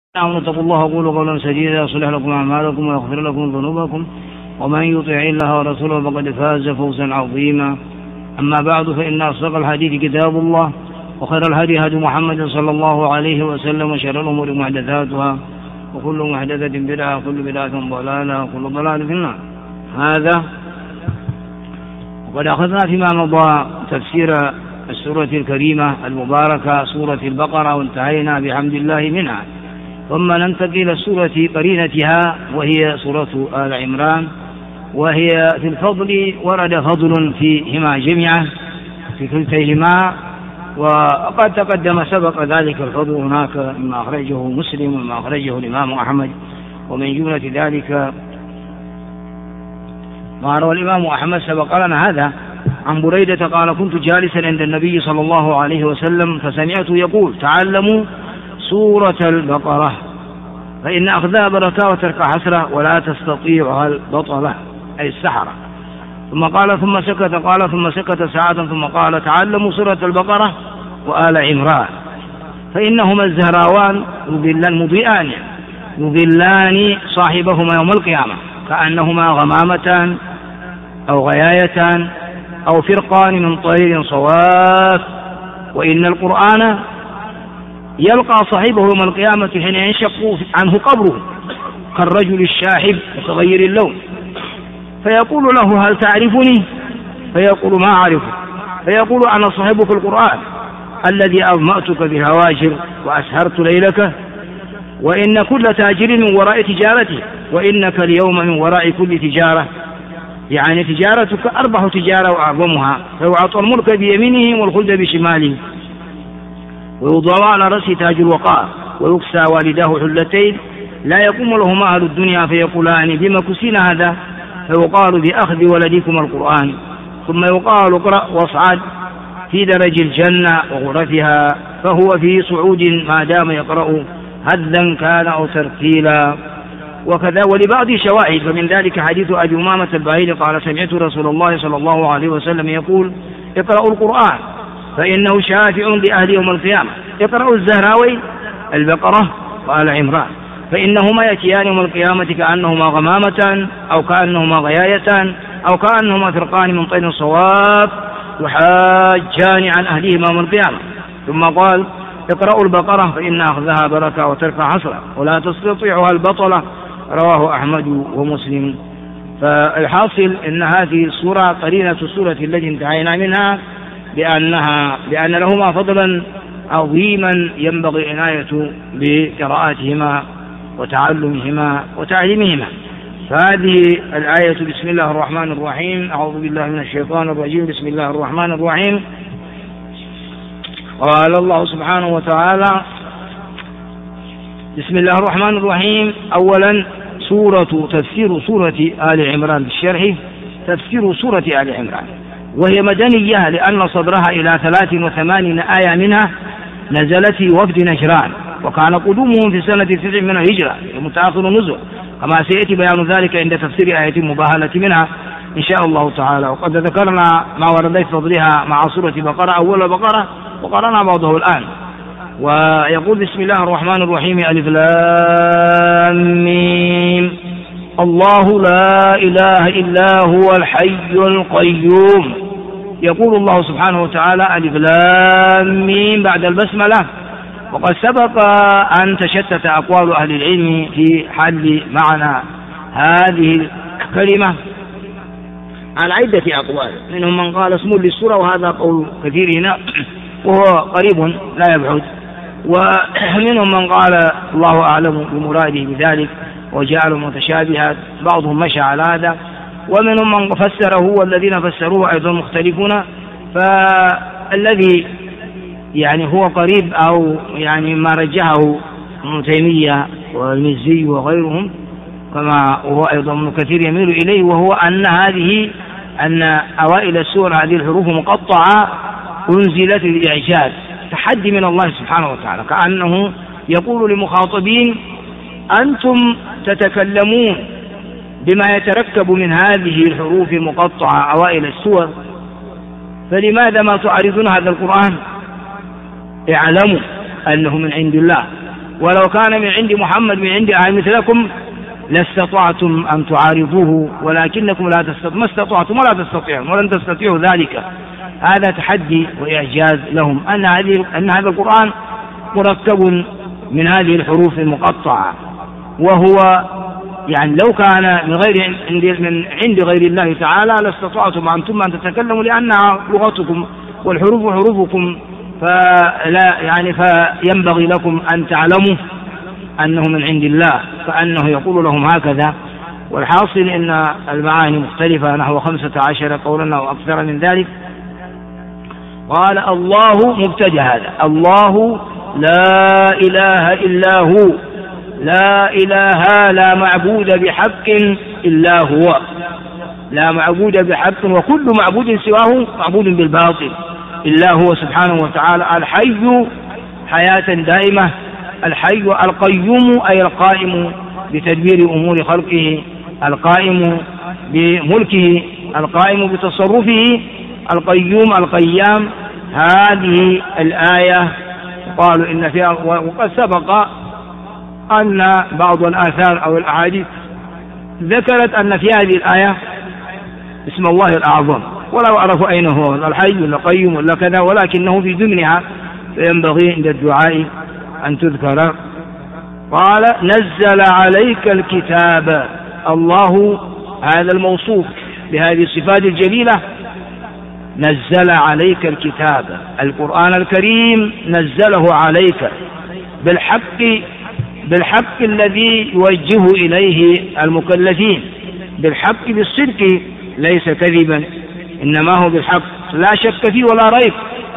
اتقوا الله وقولوا قولا سديدا يصلح لكم أعمالكم ويغفر لكم ذنوبكم ومن يطع الله ورسوله فقد فاز فوزا عظيما. أما بعد، فإن أصدق الحديث كتاب الله، وخير الهدي هدي محمد صلى الله عليه وسلم، وشر الأمور محدثاتها، وكل محدثة بدعة، وكل بدعة ضلالة، وكل ضلالة في النار. هذا وقد أخذنا فيما مضى تفسير السورة الكريمة المباركة سورة البقرة، وانتهينا بحمد الله منها، ثم ننتقل إلى السورة قرينتها وهي سورة آل عمران، وهي في الفضل ورد فضل فيهما جميعا في كلتيهما، وقد تقدم سبق ذلك الفضل هناك مما أخرجه مسلم وما أخرجه الإمام أحمد. ومن جملة ذلك ما روى الإمام أحمد سبق لنا هذا عن بريدة قال: كنت جالسا عند النبي صلى الله عليه وسلم فسمعته يقول: تعلموا سورة البقرة فإن أخذها بركة وترك حسرة ولا تستطيعها البطلة أي السحرة. ثم قال ثم سكت، قال ثم سكت ساعة ثم قال: تعلموا سورة البقرة وآل عمران فإنهما الزهراوان مضيئان يظلان صاحبهما يوم القيامة كأنهما غمامتان أو غيايتان أو فرقان من طير صواف، وإن القرآن يلقى صاحبه يوم القيامة حين ينشق عنه قبره كالرجل الشاحب متغير اللون، فيقول له: هل تعرفني؟ فيقول: ما أعرفك. فيقول: أنا صاحبك القرآن الذي أظمأتك بالهواجر وأسهرت ليلك، وإن كل تاجر من وراء تجارته، وإنك اليوم من وراء كل تجارة، يعني تجارتك أربح تجارة وأعظمها، فيعطى الملك بيمينه والخلد بشماله، ويوضع على رأسه تاج الوقار، ويكسى والداه حلتين لا يقوم لهما أهل الدنيا، فيقولان: بما كسينا هذا؟ فيقال: بأخذ ولدكم القرآن. ثم يقال: اقرأ واصعد في درج الجنة وغرفها، فهو في صعود ما دام يقرأ هذا كان أو ترتيلا. وكذا ولبعض شواهد، فمن ذلك حديث أبي أمامة الباهلي قال: سمعت رسول الله صلى الله عليه وسلم يقول: اقرأوا القرآن فإنه شافع لأهل يوم القيامة. اقرأوا الزهراوي البقرة وآل عمران فإنهما يأتيان يوم القيامة كأنهما غمامة أو كأنهما غيايتان أو كأنهما فرقان من طير صواف يحاجان عن أهلهما يوم القيامة. ثم قال: اقرأوا البقرة فإن أخذها بركة وترك حسرة ولا تستطيعها البطلة. رواه أحمد ومسلم. فالحاصل أن هذه السورة قرينة السورة التي انتهينا منها بأن لهما فضلا عظيما ينبغي العناية بقراءتهما وتعلمهما وتعليمهما. فهذه الآية: بسم الله الرحمن الرحيم، أعوذ بالله من الشيطان الرجيم، بسم الله الرحمن الرحيم. قال الله سبحانه وتعالى: بسم الله الرحمن الرحيم. أولا تفسير سورة آل عمران بالشرح، تفسير سورة آل عمران، وهي مدنية لأن صدرها إلى 83 آية منها نزلت في وفد نجران، وكان قدومهم في سنة 9 من الهجرة متأخر النزول، كما سيأتي بيان ذلك عند تفسير آية مباهلة منها إن شاء الله تعالى. وقد ذكرنا ما ورد في فضلها مع سورة بقرة أول بقرة، وقرأنا بعضه الآن. ويقول: بسم الله الرحمن الرحيم، ألف لام ميم، الله لا إله إلا هو الحي القيوم. يقول الله سبحانه وتعالى: ألف لام ميم بعد البسملة. وقد سبق أن تشتت أقوال أهل العلم في حل معنى هذه الكلمة على عدة أقوال، منهم من قال اسم للسورة، وهذا قول كثيرين وهو قريب لا يبعد، ومنهم من قال الله أعلم بمراده بذلك وجعله متشابهات، بعضهم مشى على هذا، ومنهم من فسره والذين فسروه أيضا مختلفون. فالذي يعني هو قريب أو يعني ما رجحه ابن تيمية والمزي وغيرهم، كما هو أيضا ابن كثير يميل إليه، وهو أن أوائل السور هذه الحروف مقطعة أنزلت للإعجاز، تحدي من الله سبحانه وتعالى، كأنه يقول لمخاطبين: أنتم تتكلمون بما يتركب من هذه الحروف المقطعة أوائل السور، فلماذا ما تعرضون هذا القرآن؟ اعلموا أنه من عند الله ولو كان من عند محمد من عند مثلكم لاستطعتم أن تعارضوه ولكنكم ما استطعتم ولا تستطيعون ولن تستطيعوا ذلك. هذا تحدي وإعجاز لهم أن هذا القرآن مركب من هذه الحروف المقطعة، وهو يعني لو كان من عند غير الله تعالى لاستطعتم أنتم أن تتكلموا لأنها لغتكم والحروف حروفكم، فينبغي لكم أن تعلموا أنه من عند الله، فأنه يقول لهم هكذا. والحاصل أن المعاني مختلفة نحو 15 قولا أو أكثر من ذلك. قال الله مبتدأ هذا، الله لا إله إلا هو، لا إله لا معبود بحق إلا هو، لا معبود بحق وكل معبود سواه معبود بالباطل إلا هو سبحانه وتعالى الحي حياة دائمة، الحي القيوم أي القائم بتدبير أمور خلقه، القائم بملكه، القائم بتصرفه، القيوم القيام. هذه الآية قالوا إن فيها، وقد سبق أن بعض الآثار أو الأحاديث ذكرت أن في هذه الآية اسم الله الأعظم، ولا أعرف أين هو الحي ولا قيوم ولا كذا، ولكنه في ضمنها، فينبغي عند الدعاء أن تذكر. قال نزل عليك الكتاب، الله هذا الموصوف بهذه الصفات الجليلة، نزل عليك الكتاب، القرآن الكريم نزله عليك بالحق الذي يوجه إليه المكلفين، بالحق بالصدق ليس كذبا، إنما هو بالحق لا شك فيه ولا ريب،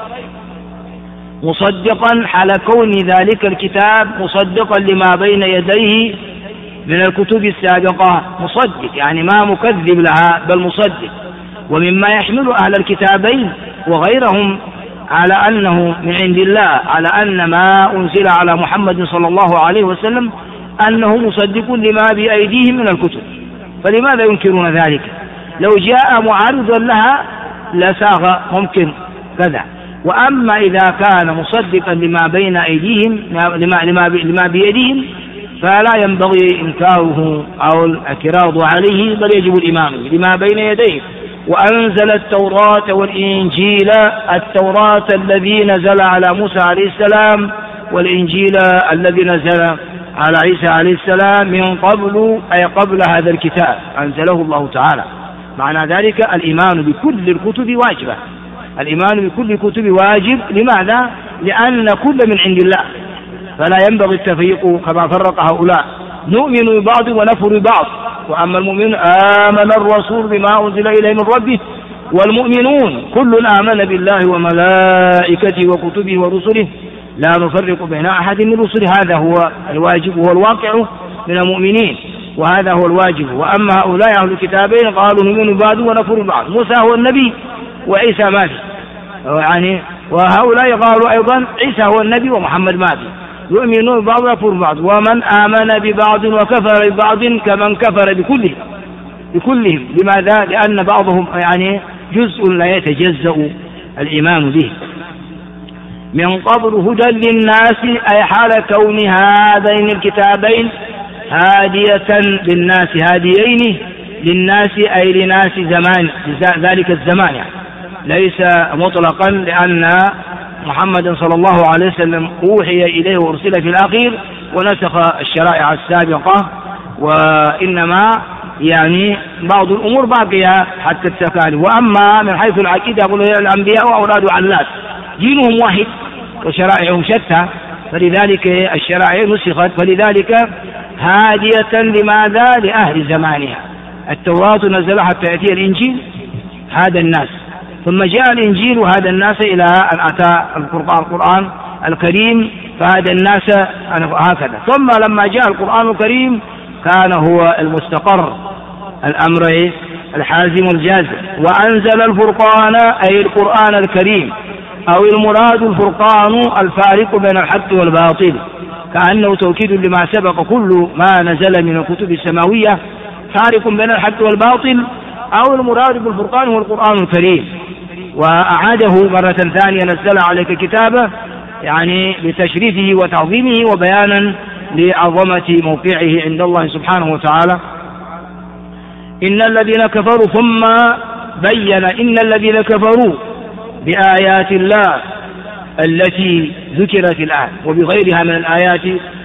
مصدقا حال كون ذلك الكتاب مصدقا لما بين يديه من الكتب السابقة، مصدق يعني ما مكذب لها بل مصدق، ومما يحمل أهل الكتابين وغيرهم على أنه من عند الله، على أن ما أنزل على محمد صلى الله عليه وسلم أنه مصدق لما بأيديهم من الكتب، فلماذا ينكرون ذلك؟ لو جاء معارضا لها لساغ ممكن كذا، وأما إذا كان مصدقا لما بين أيديهم لما بيديهم فلا ينبغي إنكاره أو الاعتراض عليه، بل يجب الإيمان لما بين يديه. وأنزل التوراة والإنجيل، التوراة الذي نزل على موسى عليه السلام، والإنجيل الذي نزل على عيسى عليه السلام من قبل، أي قبل هذا الكتاب أنزله الله تعالى. معنى ذلك الإيمان بكل الكتب واجبة، الإيمان بكل الكتب واجب. لماذا؟ لأن كل من عند الله، فلا ينبغي التفريق كما فرق هؤلاء، نؤمن ببعض ونكفر ببعض. وأما المؤمن آمن الرسول بما أنزل إليه من ربه، والمؤمنون كل آمن بالله وملائكته وكتبه ورسله لا نفرق بين أحد من رسله. هذا هو الواجب وهو الواقع من المؤمنين، وهذا هو الواجب. وأما هؤلاء أهل الكتابين قالوا نؤمن ببعض ونكفر ببعض، موسى هو النبي وعيسى ما في يعني، وهؤلاء قالوا أيضا عيسى هو النبي ومحمد ما في، يؤمنون ببعض ويكفر ببعض. ومن آمن ببعض وكفر ببعض كمن كفر بكلهم. لماذا؟ لأن بعضهم يعني جزء لا يتجزأ الإيمان به. من قبل هدى للناس، أي حال كون هذين الكتابين هادية للناس، هاديين للناس أي لناس زمان ذلك الزمان، يعني ليس مطلقا، لأن محمد صلى الله عليه وسلم أوحي إليه وأرسل في الأخير ونسخ الشرائع السابقة، وإنما يعني بعض الأمور باقية حتى التكاليف. وأما من حيث العقيدة يقول الأنبياء أولاد علات، دينهم واحد وشرائعهم شتى، فلذلك الشرائع نسخت، فلذلك هادية لماذا؟ لأهل زمانها. التوراة نزل حتى يأتي الإنجيل هذا الناس، ثم جاء الإنجيل وهذا الناس إلى أن أتى القرآن الكريم فهذا الناس هكذا. ثم لما جاء القرآن الكريم كان هو المستقر، الأمر الحازم الجازم. وأنزل الفرقان أي القرآن الكريم، أو المراد الفرقان الفارق بين الحق والباطل، كأنه توكيد لما سبق. كل ما نزل من الكتب السماوية فارق بين الحق والباطل، أو المراد بالفرقان هو القرآن الكريم. وأعاده مرة ثانية نزل عليك كتابه يعني لتشريفه وتعظيمه وبيانا لعظمة موقعه عند الله سبحانه وتعالى. إن الذين كفروا، ثم بين إن الذين كفروا بآيات الله التي ذكرت الآن وبغيرها من الآيات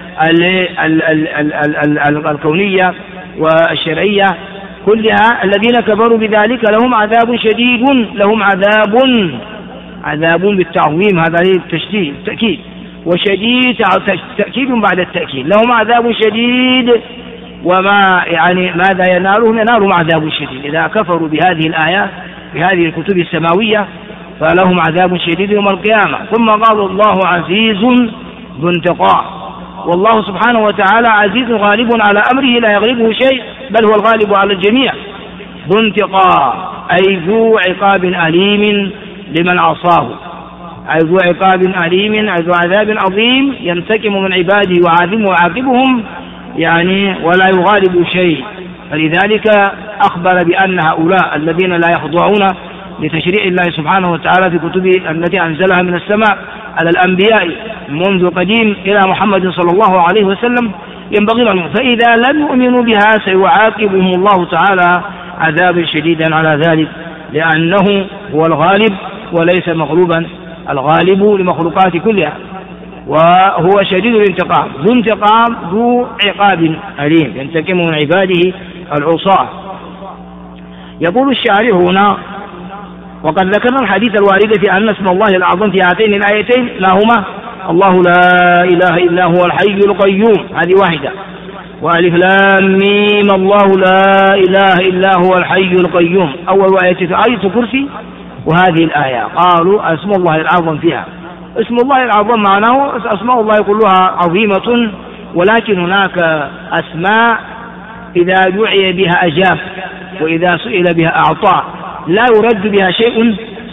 الكونية والشرعية كلها، الذين كفروا بذلك لهم عذاب شديد، لهم عذاب بالتعظيم، هذا التشديد التأكيد، وشديد تأكيد بعد التأكيد، لهم عذاب شديد. وما يعني ماذا ينالهم؟ ينالهم عذاب شديد إذا كفروا بهذه الآيات بهذه الكتب السماوية، فلهم عذاب شديد يوم القيامة. ثم قال الله عزيز ذو انتقام، والله سبحانه وتعالى عزيز غالب على أمره لا يغلبه شيء، بل هو الغالب على الجميع. ذو انتقام أي ذو عقاب أليم لمن عصاه، أي ذو عقاب أليم، أي ذو عذاب عظيم ينتقم من عباده ويعاقبهم يعني ولا يغالب شيء. فلذلك أخبر بأن هؤلاء الذين لا يخضعون لتشريع الله سبحانه وتعالى في كتبه التي أنزلها من السماء على الأنبياء منذ قديم إلى محمد صلى الله عليه وسلم ينبغي لهم، فإذا لم يؤمنوا بها سيعاقبهم الله تعالى عذابا شديدا على ذلك، لأنه هو الغالب وليس مغلوبا، الغالب لمخلوقات كلها، وهو شديد الانتقام، ذو انتقام ذو عقاب أليم ينتقم من عباده العصاة. يقول الشارح هنا: وقد ذكرنا الحديث الوارد في أن اسم الله الأعظم في هاتين الآيتين ما هما؟ الله لا إله إلا هو الحي القيوم، هذه واحدة، وألف لام ميم الله لا إله إلا هو الحي القيوم، أول آية كرسي، وهذه الآية قالوا اسم الله الأعظم فيها. اسم الله الأعظم معناه أسماء الله كلها عظيمة، ولكن هناك أسماء إذا دعي بها أجاب، وإذا سئل بها أعطى، لا يرد بها شيء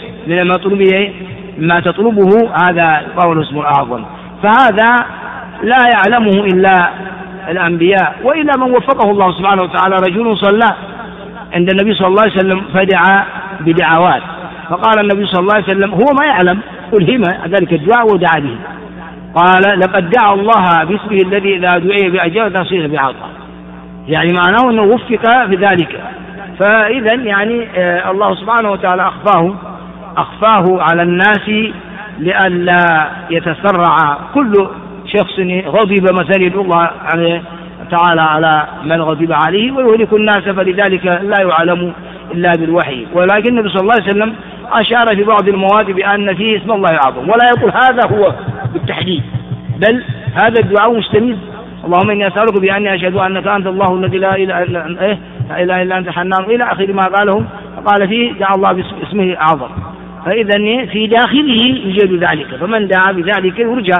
ما تطلبه، هذا قول اسم الأعظم. فهذا لا يعلمه إلا الأنبياء، وإلا من وفقه الله سبحانه وتعالى. رجل صلى عند النبي صلى الله عليه وسلم فدعا بدعوات، فقال النبي صلى الله عليه وسلم هو ما يعلم، ألهم ذلك الدعاء ودعا به، قال لقد دعا الله باسمه الذي إذا دعي بأجاب تصير بعطاء، يعني معناه أنه وفق بذلك. فإذا يعني الله سبحانه وتعالى أخفاه على الناس لئلا يتسرع كل شخص غضب مثلا يدعو الله تعالى على من غضب عليه ويهلك الناس، فلذلك لا يعلم إلا بالوحي. ولكن النبي صلى الله عليه وسلم أشار في بعض المواضع بأن فيه اسم الله الأعظم، ولا يقول هذا هو بالتحديد، بل هذا الدعاء مشتمل: اللهم إني أسألك بأني أشهد أنك أنت الله الذي لا إله إلا أنت حنان، إلى آخر ما قالهم. قال فيه دعا الله باسمه الأعظم، فإذا في داخله يوجد ذلك، فمن دعا بذلك يرجى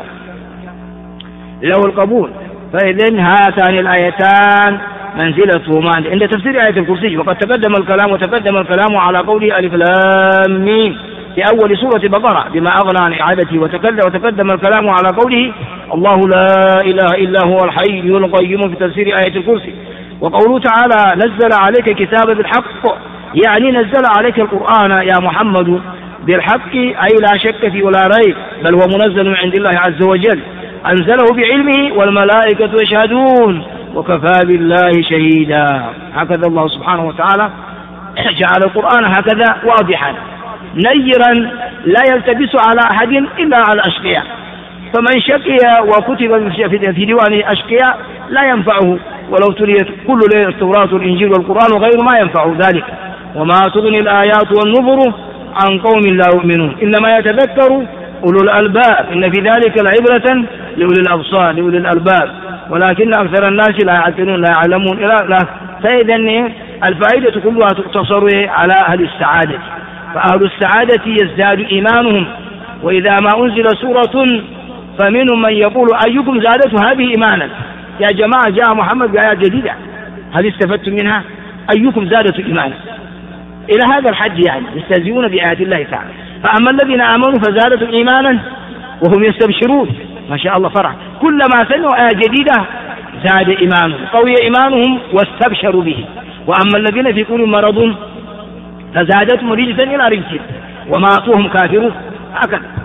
له القبول. فإذا هاتان الآيتان منزلتهما عند تفسير آية الكرسي. وقد تقدم الكلام على قوله ألف لام ميم في أول سورة بقرة بما أغنى عن إعادته، وتقدم الكلام على قوله الله لا إله إلا هو الحي القيوم في تفسير آية الكرسي. وقوله تعالى نزل عليك كتابا بالحق، يعني نزل عليك القرآن يا محمد بالحق، أي لا شك فيه ولا ريب، بل هو منزل من عند الله عز وجل، أنزله بعلمه والملائكة يشهدون وكفى بالله شهيدا. هكذا الله سبحانه وتعالى جعل القرآن هكذا واضحا نيرا لا يلتبس على أحد إلا على الأشقياء، فمن شقي وكتب في ديوان أشقياء لا ينفعه، ولو تليت كل ليلة التوراة والإنجيل والقرآن وغير ما ينفع ذلك. وما تغني الآيات والنظر عن قوم لا يؤمنون، إنما يتذكر أولو الألباب، إن في ذلك لعبرة لأولي الأبصار لأولي الألباب، ولكن أكثر الناس لا يعقلون لا يعلمون. فإذا الفائدة كلها تقتصر على أهل السعادة، فأهل السعادة يزداد إيمانهم، وإذا ما أنزل سورة فمنهم من يقول أيكم زادته هذه إيمانا. يا جماعة جاء محمد بآيات جديدة، هل استفدتم منها؟ أيكم زادته إيمانا، إلى هذا الحد يعني يستهزئون بآيات الله تعالى. فأما الذين آمنوا فزادتهم إيمانا وهم يستبشرون، ما شاء الله فرح، كلما سمعوا آية جديدة زاد إيمانهم، قوي إيمانهم واستبشروا به. وأما الذين في قلوبهم مرض فزادتهم رجسا إلى رجسهم وماتوهم كافرون. هكذا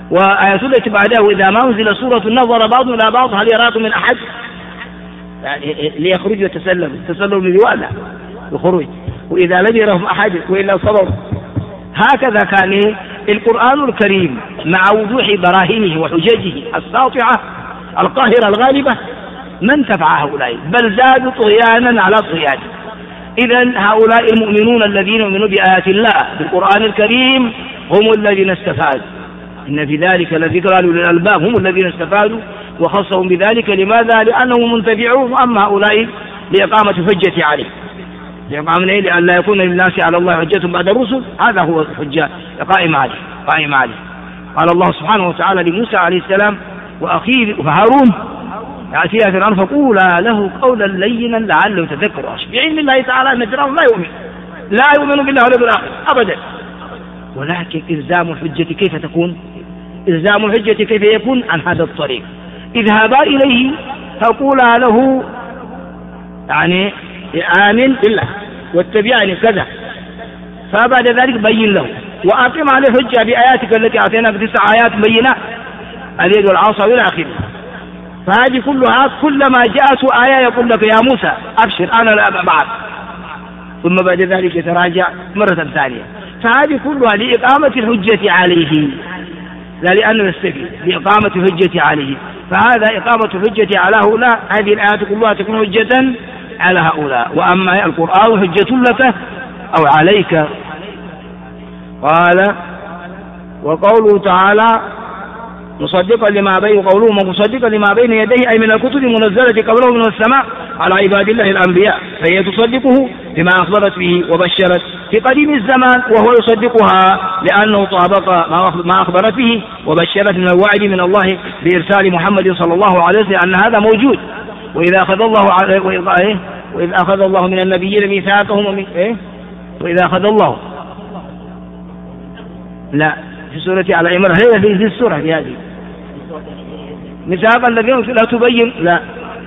وآية التي بعده إذا ما أنزل سورة نظر بعض إلى بعض هل يراكم من أحد، يعني ليخرج يتسلل للوالى الخروج، وإذا لم يرهم أحد وإلا صبر. هكذا كان القرآن الكريم مع وضوح براهينه وحججه الساطعة القاهرة الغالبة ما انتفع هؤلاء، بل زادوا طغيانا على طغيان. إذن هؤلاء المؤمنون الذين يؤمنون بآيات الله بالقرآن الكريم هم الذين استفادوا، إن في ذلك لذكرى لأولي الألباب، هم الذين استفادوا وخصهم بذلك. لماذا؟ لأنهم منتفعون. وأما هؤلاء لإقامة حجة عليه، لأن لا يكون للناس على الله حجة بعد الرسل، هذا هو الحجة قائم عليه. قال الله سبحانه وتعالى لموسى عليه السلام وأخيه هارون يأتي فرعون فقولا له قولا لينا لعله يتذكر. بعلم الله تعالى أن فرعون لا يؤمن بالله واليوم الآخر أبدا. ولكن إلزام الحجة كيف تكون؟ إلزام الحجة كيف يكون؟ عن هذا الطريق. اذهبا إليه فقولا له يعني آمن بالله واتبعني كذا، فبعد ذلك بين له وأقم عليه الحجة بآياتك التي أعطيناك 9 آيات بينات اليد والعصا إلى آخره. فهذه كلها كلما جاءت آية يقول لك يا موسى أبشر أنا لا بعد، ثم بعد ذلك يتراجع مرة ثانية. فهذه كلها لإقامة الحجة عليه، لا لأنه يستفيد، لإقامة الحجة عليه. فهذا إقامة الحجة على هؤلاء، هذه الآيات كلها تكون حجة على هؤلاء. وأما القرآن حجة لك أو عليك. قال وقوله تعالى مصدقا لما بين قوله مصدقا لما بين يديه أي من الكتب المنزلة قبله من السماء على عباد الله الأنبياء، فهي تصدقه بما أخبرت به وبشرت في قديم الزمان، وهو يصدقها لأنه طابق ما أخبرت به وبشرت من الوعد من الله بإرسال محمد صلى الله عليه وسلم أن هذا موجود. وإذا أخذ الله من النبيين ميثاقهم وإذا أخذ الله لا في سورة على عمران، هي في السورة في هذه ميثاق الذين لا تبين لا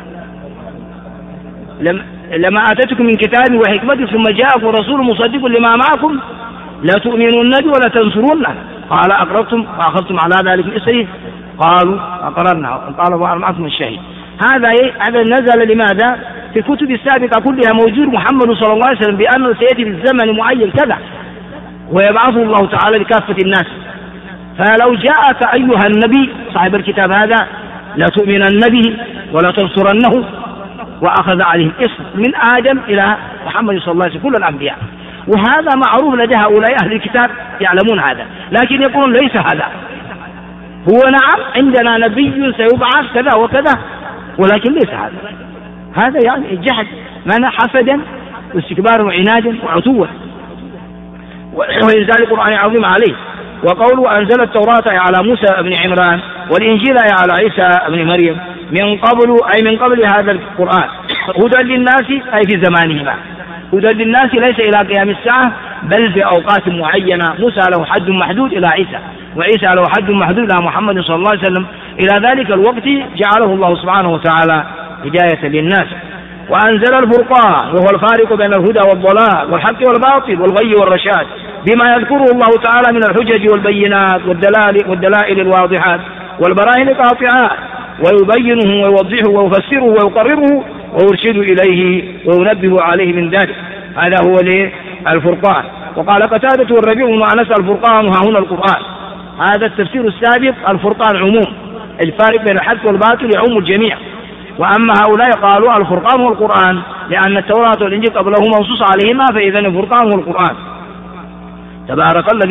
لما آتتكم من كتاب وحكمة ثم جاءكم رسول مصدق لما معكم لا تؤمنون به ولا تنصرونه قال أقررتم وأخذتم على ذلك إصري قالوا أقررنا قال معكم الشهيد. هذا نزل لماذا؟ في الكتب السابقة كلها موجود محمد صلى الله عليه وسلم بأنه سيأتي في الزمن معين كذا ويبعثه الله تعالى لكافة الناس. فلو جاءك أيها النبي صاحب الكتاب هذا لا تؤمنن به ولا تنصرنه، وأخذ عليهم إصر من آدم إلى محمد صلى الله عليه وسلم كل الأنبياء. وهذا معروف لدى هؤلاء أهل الكتاب يعلمون هذا، لكن يقولون ليس هذا هو. نعم عندنا نبي سيبعث كذا وكذا، ولكن ليس هذا يعني الجحد معنى حسدا واستكبارا وعنادا وعتوا وإنزال القرآن العظيم عليه. وقوله أنزل التوراة على موسى بن عمران والإنجيل على عيسى بن مريم من قبل هذا القرآن هدى للناس أي في زمانهما. هدى للناس ليس إلى قيام الساعة بل في أوقات معينة. موسى له حد محدود إلى عيسى، وعيسى له حد محدود إلى محمد صلى الله عليه وسلم. إلى ذلك الوقت جعله الله سبحانه وتعالى هداية للناس. وأنزل الفرقان وهو الفارق بين الهدى والضلال والحق والباطل والغي والرشاد بما يذكره الله تعالى من الحجج والبينات والدلائل الواضحات والبراهين القاطعات، ويبينه ويوضحه ويفسره ويقرره ويرشد إليه وينبه عليه من ذلك. هذا هو الفرقان. وقال قتادة والربيع بن أنس الفرقان ها هنا القرآن. هذا التفسير السابق الفرقان عموم، الفارق بين الحق والباطل يعم الجميع. وأما هؤلاء قالوا الفرقان هو القرآن لأن التوراة والإنجيل قبلهما منصوص عليهما، فإذا الفرقان هو القرآن. تبارك الذي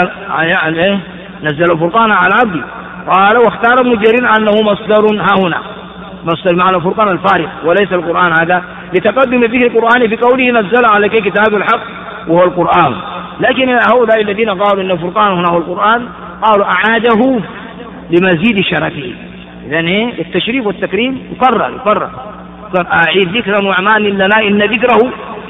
نزل الفرقان على عبده. قال واختار ابن جرير أنه مصدر ها هنا، مصدر معنى الفرقان الفارق وليس القرآن، هذا لتقدم فيه القرآن في قوله نزل عليك كتاب الحق وهو القرآن. لكن هؤلاء الذين قالوا أن الفرقان هنا هو القرآن قالوا أعاده لمزيد شرفه. إذن التشريف والتكريم يقرر أعيد ذكر نعمان لنا إن ذكره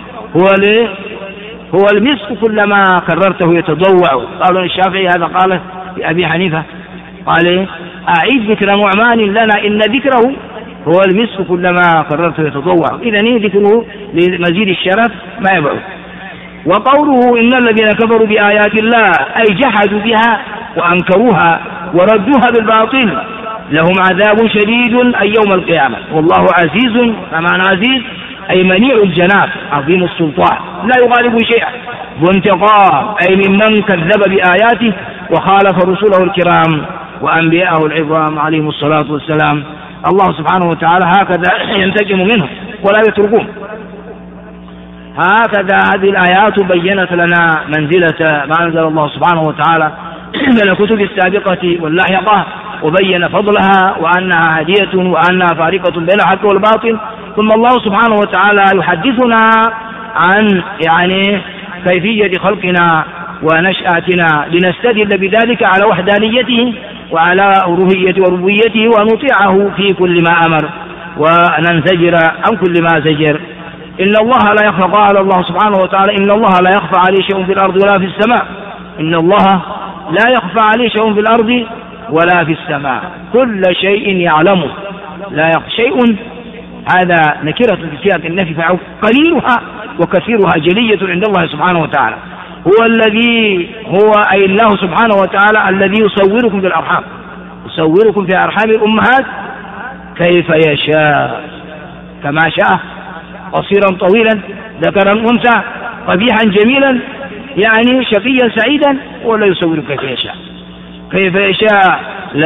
هو المسك كلما كررته يتضوع. قالوا الشافعي هذا قال لأبي حنيفة قال أعيد ذكر نعمان لنا إن ذكره هو المسك كلما كررته يتضوع. إذن ذكره لمزيد الشرف ما يبعد. وقوله إن الذين كفروا بآيات الله أي جحدوا بها وأنكروها وردوها بالباطل لهم عذاب شديد أي يوم القيامة. والله عزيز، فمعنى عزيز أي منيع الجناب عظيم السلطان لا يغالب شيئا، ذو انتقام أي ممن كذب بآياته وخالف رسله الكرام وأنبياءه العظام عليهم الصلاة والسلام. الله سبحانه وتعالى هكذا ينتقم منهم ولا يتركون. هكذا هذه الآيات بيّنت لنا منزلة ما أنزل الله سبحانه وتعالى من الكتب السابقة واللاحقة، وبين فضلها وأنها هدية وأنها فارقة بين الحق والباطل. ثم الله سبحانه وتعالى يحدثنا عن كيفية خلقنا ونشأتنا لنستدل بذلك على وحدانيته وعلى ألوهيته وربوبيته ونطيعه في كل ما أمر وننزجر عن كل ما زجر. إن الله لا يخفى، قال الله سبحانه وتعالى إن الله لا يخفى عليه شيء في الأرض ولا في السماء. إن الله لا يخفى عليه شيء في الأرض ولا في السماء، كل شيء يعلمه. لا يخفى شيء، هذا نكرة في سياق النفي، قليلها وكثيرها جلية عند الله سبحانه وتعالى. هو الذي أي الله سبحانه وتعالى الذي يصوركم في الأرحام، يصوركم في أرحام الأمهات كيف يشاء كما شاء، قصيرا طويلا ذكرا أنثى قبيحا جميلا، شقيا سعيدا، ولا يصورك كيف يشاء كيف يشاء.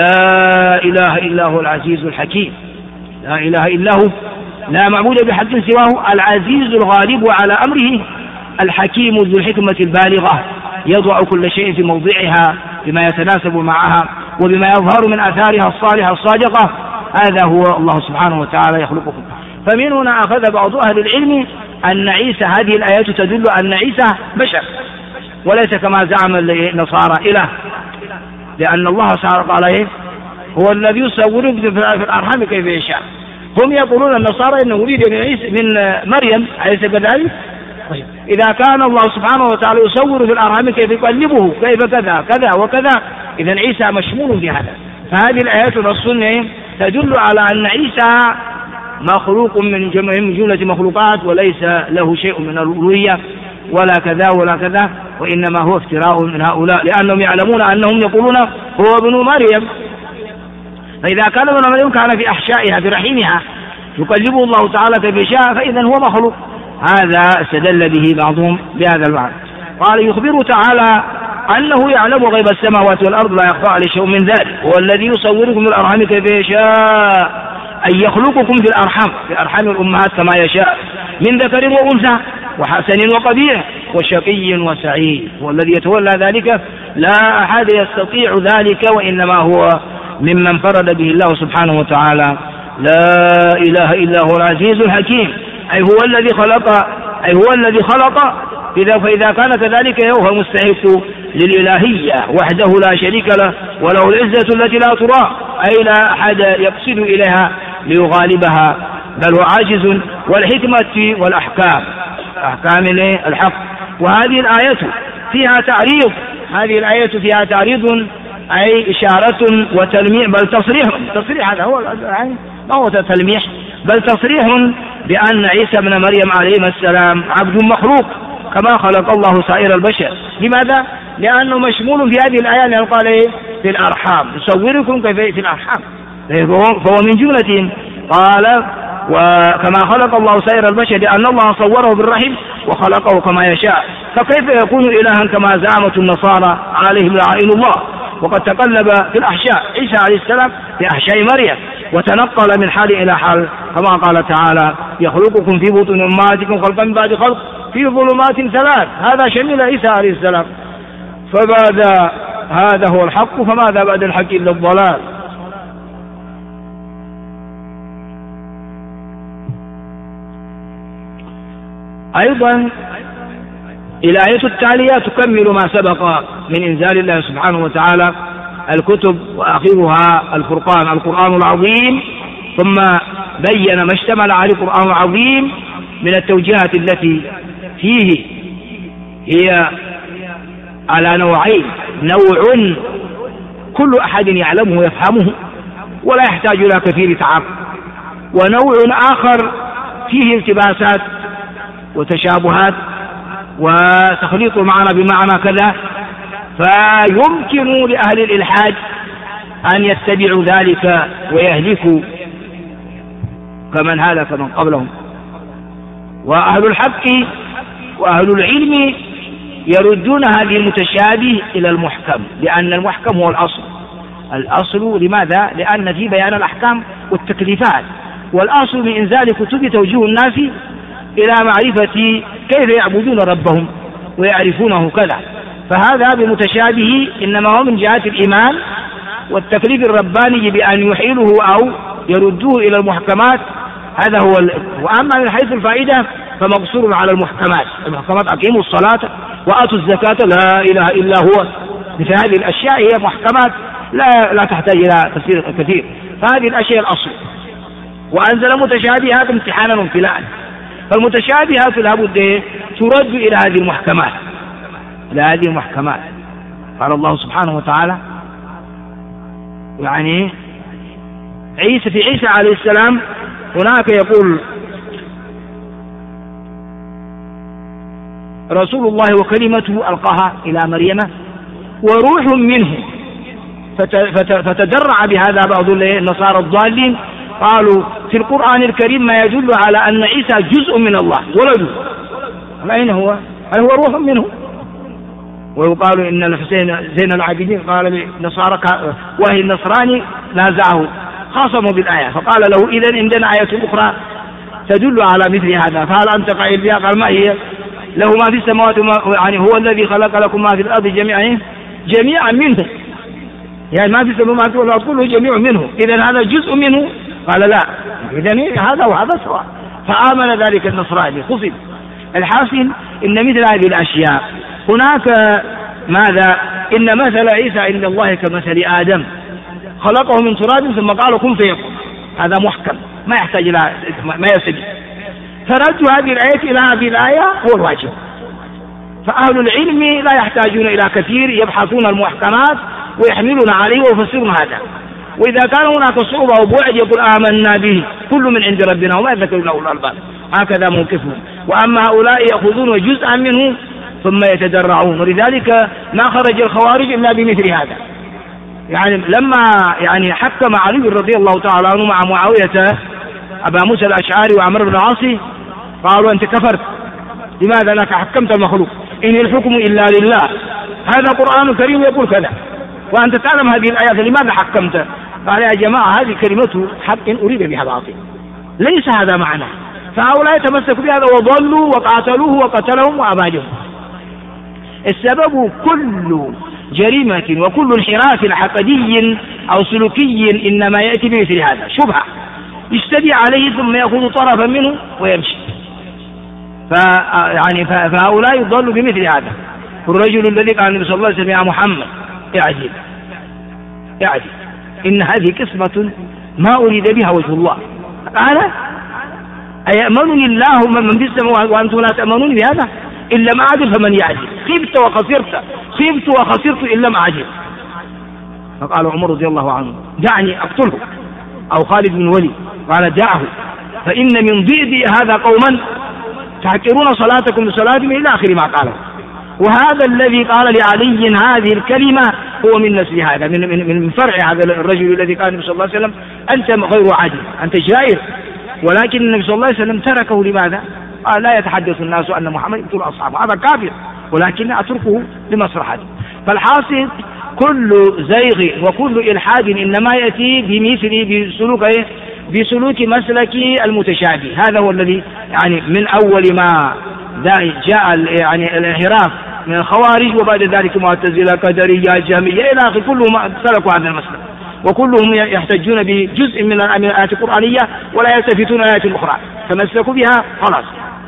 لا إله إلا هو العزيز الحكيم، لا إله إلا هو، لا معبود بحق سواه، العزيز الغالب على أمره، الحكيم ذو الحكمة البالغة، يضع كل شيء في موضعها بما يتناسب معها وبما يظهر من آثارها الصالحة الصادقة. هذا هو الله سبحانه وتعالى يخلقكم. فمن هنا أخذ بعض أهل العلم أن عيسى، هذه الآيات تدل أن عيسى بشر وليس كما زعم النصارى إله، لأن الله قال هو الذي يصور في الأرحام كيف يشاء. هم يقولون النصارى إنه ولد من مريم، أليس كذلك؟ إذا كان الله سبحانه وتعالى يصور في الأرحام كيف يقلبه كيف كذا كذا وكذا، إذن عيسى مشمول في هذا. فهذه الآيات والسنة تدل على أن عيسى مخلوق من جملة مخلوقات وليس له شيء من الألوهية ولا كذا ولا كذا، وإنما هو افتراء من هؤلاء، لأنهم يعلمون أنهم يقولون هو ابن مريم. فإذا كان ابن مريم كان في أحشائها في رحمها يقلبه الله تعالى كيف يشاء، فإذا هو مخلوق. هذا استدل به بعضهم بهذا المعنى. قال يخبر تعالى أنه يعلم غيب السماوات والأرض لا يخفى عليه شيء من ذلك، هو الذي يصوركم في الأرحام كيف يشاء، أن يخلقكم في الأرحام، في أرحام الأمهات كما يشاء، من ذكر وأنثى وحسن وقبيح وشقي وسعيد، والذي يتولى ذلك لا أحد يستطيع ذلك، وإنما هو ممن انفرد به الله سبحانه وتعالى. لا إله إلا هو العزيز الحكيم، أي هو الذي خلق فإذا كان كذلك هو مستحق للإلهية وحده لا شريك له، وله العزة التي لا ترى، أي لا أحد يقصد إليها ليغالبها، بل هو عاجز. والحكمة والأحكام، أحكام الحق. وهذه الآية فيها تعريض، هذه الآية فيها تعريض أي إشارة وتلميح، بل تصريح هذا هو ما هو تلميح، بل تصريح بأن عيسى بن مريم عليه السلام عبد مخلوق كما خلق الله سائر البشر. لماذا؟ لأنه مشمول في هذه الآية، لأنه قال في الأرحام، يصوركم كيف في الأرحام، فهو من جملة. قال وكما خلق الله سائر البشر، لأن الله صوره بالرحم وخلقه كما يشاء، فكيف يكون إلها كما زعمت النصارى عليهم لعائن الله؟ وقد تقلب في الأحشاء، عيسى عليه السلام في أحشاء مريم، وتنقل من حال إلى حال، كما قال تعالى يخلقكم في بطون أمهاتكم خلقا من بعد خلق في ظلمات ثلاث، هذا شمل عيسى عليه السلام. فبعد هذا هو الحق، فماذا بعد الحق إلا الضلال. أيضا الآية التالية تكمل ما سبق من إنزال الله سبحانه وتعالى الكتب، وآخرها القرآن العظيم، ثم بين ما اشتمل عليه القرآن العظيم من التوجيهات التي فيه، هي على نوعين: نوع كل أحد يعلمه ويفهمه ولا يحتاج إلى كثير تعب، ونوع آخر فيه التباسات وتشابهات وتخليط المعنى بمعنى كذا، فيمكن لأهل الإلحاد أن يتبعوا ذلك ويهلكوا كمن هلك من قبلهم. وأهل الحق وأهل العلم يردون هذه المتشابه إلى المحكم، لأن المحكم هو الأصل. لماذا؟ لأن في بيان الأحكام والتكليفات، والأصل من إنزال كتب توجيه الناس إلى معرفة كيف يعبدون ربهم ويعرفونه كذا. فهذا بمتشابه إنما هو من جهة الإيمان والتكليف الرباني بأن يحيله أو يردوه إلى المحكمات، هذا هو وأما من حيث الفائدة فمقصور على المحكمات أقيموا الصلاة وآتوا الزكاة لا إله إلا هو. مثل هذه الأشياء هي محكمات لا تحتاج إلى تفسير كثير، فهذه الأشياء الأصل. وأنزل متشابهات امتحانا وابتلاء، فالمتشابهات لابد ترد إلى هذه المحكمات. قال الله سبحانه وتعالى يعني في عيسى عليه السلام هناك يقول رسول الله وكلمته ألقاها إلى مريم وروح منه، فتدرع بهذا بعض النصارى الضالين، قالوا في القرآن الكريم ما يدل على أن عيسى جزء من الله ولده، أين هو؟ هل هو روح منه؟ ويقال إن الحسين زين العابدين قال للنصارى وهي النصراني نازعه خاصموا بالآية، فقال له إذن عندنا آية أخرى تدل على مثل هذا، فهل أنت قائل بها؟ قال ما هي؟ له ما في السماوات يعني هو الذي خلق لكم ما في الأرض جميعا منه، يعني ما في السماوات والأرض كله جميع منه، إذن هذا جزء منه؟ قال لا، إذن هذا وهذا سواء. فآمن ذلك النصراني خصم. الحاصل إن مثل هذه الأشياء هناك ماذا؟ إن مثل عيسى عند الله كمثل آدم خلقه من تراب ثم قال كن فيكون، هذا محكم ما يحتاج إلى ما يسجد. فرد هذه الآية إلى هذه الآية هو الواجب. فأهل العلم لا يحتاجون إلى كثير، يبحثون المحكمات ويحملون عليه ويفسرون هذا. وإذا كان هناك صعوبة وبعد يقول آمنا به كل من عند ربنا وما يذكر له الألباب، هكذا موقفهم. وأما هؤلاء يأخذون جزءا منه ثم يتدرعون، ولذلك ما خرج الخوارج إلا بمثل هذا. يعني لما حكم علي رضي الله تعالى عنه مع معاوية أبا موسى الأشعري وعمر بن العاص قالوا أنت كفرت، لماذا لك حكمت المخلوق؟ إن الحكم إلا لله، هذا قرآن كريم يقول كذا وأنت تعلم هذه الآيات، لماذا حكمت؟ قال يا جماعة هذه كلمة حق أريد بها باطل، ليس هذا معنى. فهؤلاء تمسكوا بهذا وضلوا وقاتلوه وقتلهم وأبادهم. السبب كل جريمة وكل انحراف عقدي أو سلوكي إنما يأتي بمثل هذا، شبهة يشتبه عليه ثم يأخذ طرفا منه ويمشي. فهؤلاء يضلوا بمثل هذا. الرجل الذي قال النبي صلى الله عليه وسلم يا محمد اعدل إن هذه قسمة ما أريد بها وجه الله، قال أيأمنني الله من في السماوات وأنتم لا تأمنون بهذا؟ إن لم أعدل فمن يعدل؟ خبت وخسرت إن لم أعدل. فقال عمر رضي الله عنه دعني أقتله، أو خالد بن وليد قال دعه فإن من ضئضئ هذا قوما تحقرون صلاتكم بصلاتهم إلى آخر ما قاله. وهذا الذي قال لعلي هذه الكلمة هو من نسل هذا، من فرع هذا الرجل الذي قال النبي صلى الله عليه وسلم أنت غير عادل، أنت جائر. ولكن النبي صلى الله عليه وسلم تركه لماذا؟ قال لا يتحدث الناس أن محمد يقتل أصحابه، هذا كافر، ولكن أتركه لمصلحته. فالحاصل كل زيغ وكل إلحاد إنما يأتي بسلوك مسلك المتشابه. هذا هو الذي من أول ما جاء الانحراف من الخوارج، وبعد ذلك معتزلة قدرية جهمية إلى آخره، كلهم سلكوا هذا المسلك، وكلهم يحتجون بجزء من الآيات القرآنية ولا يلتفتون الآيات الأخرى، تمسكوا بها خلاص.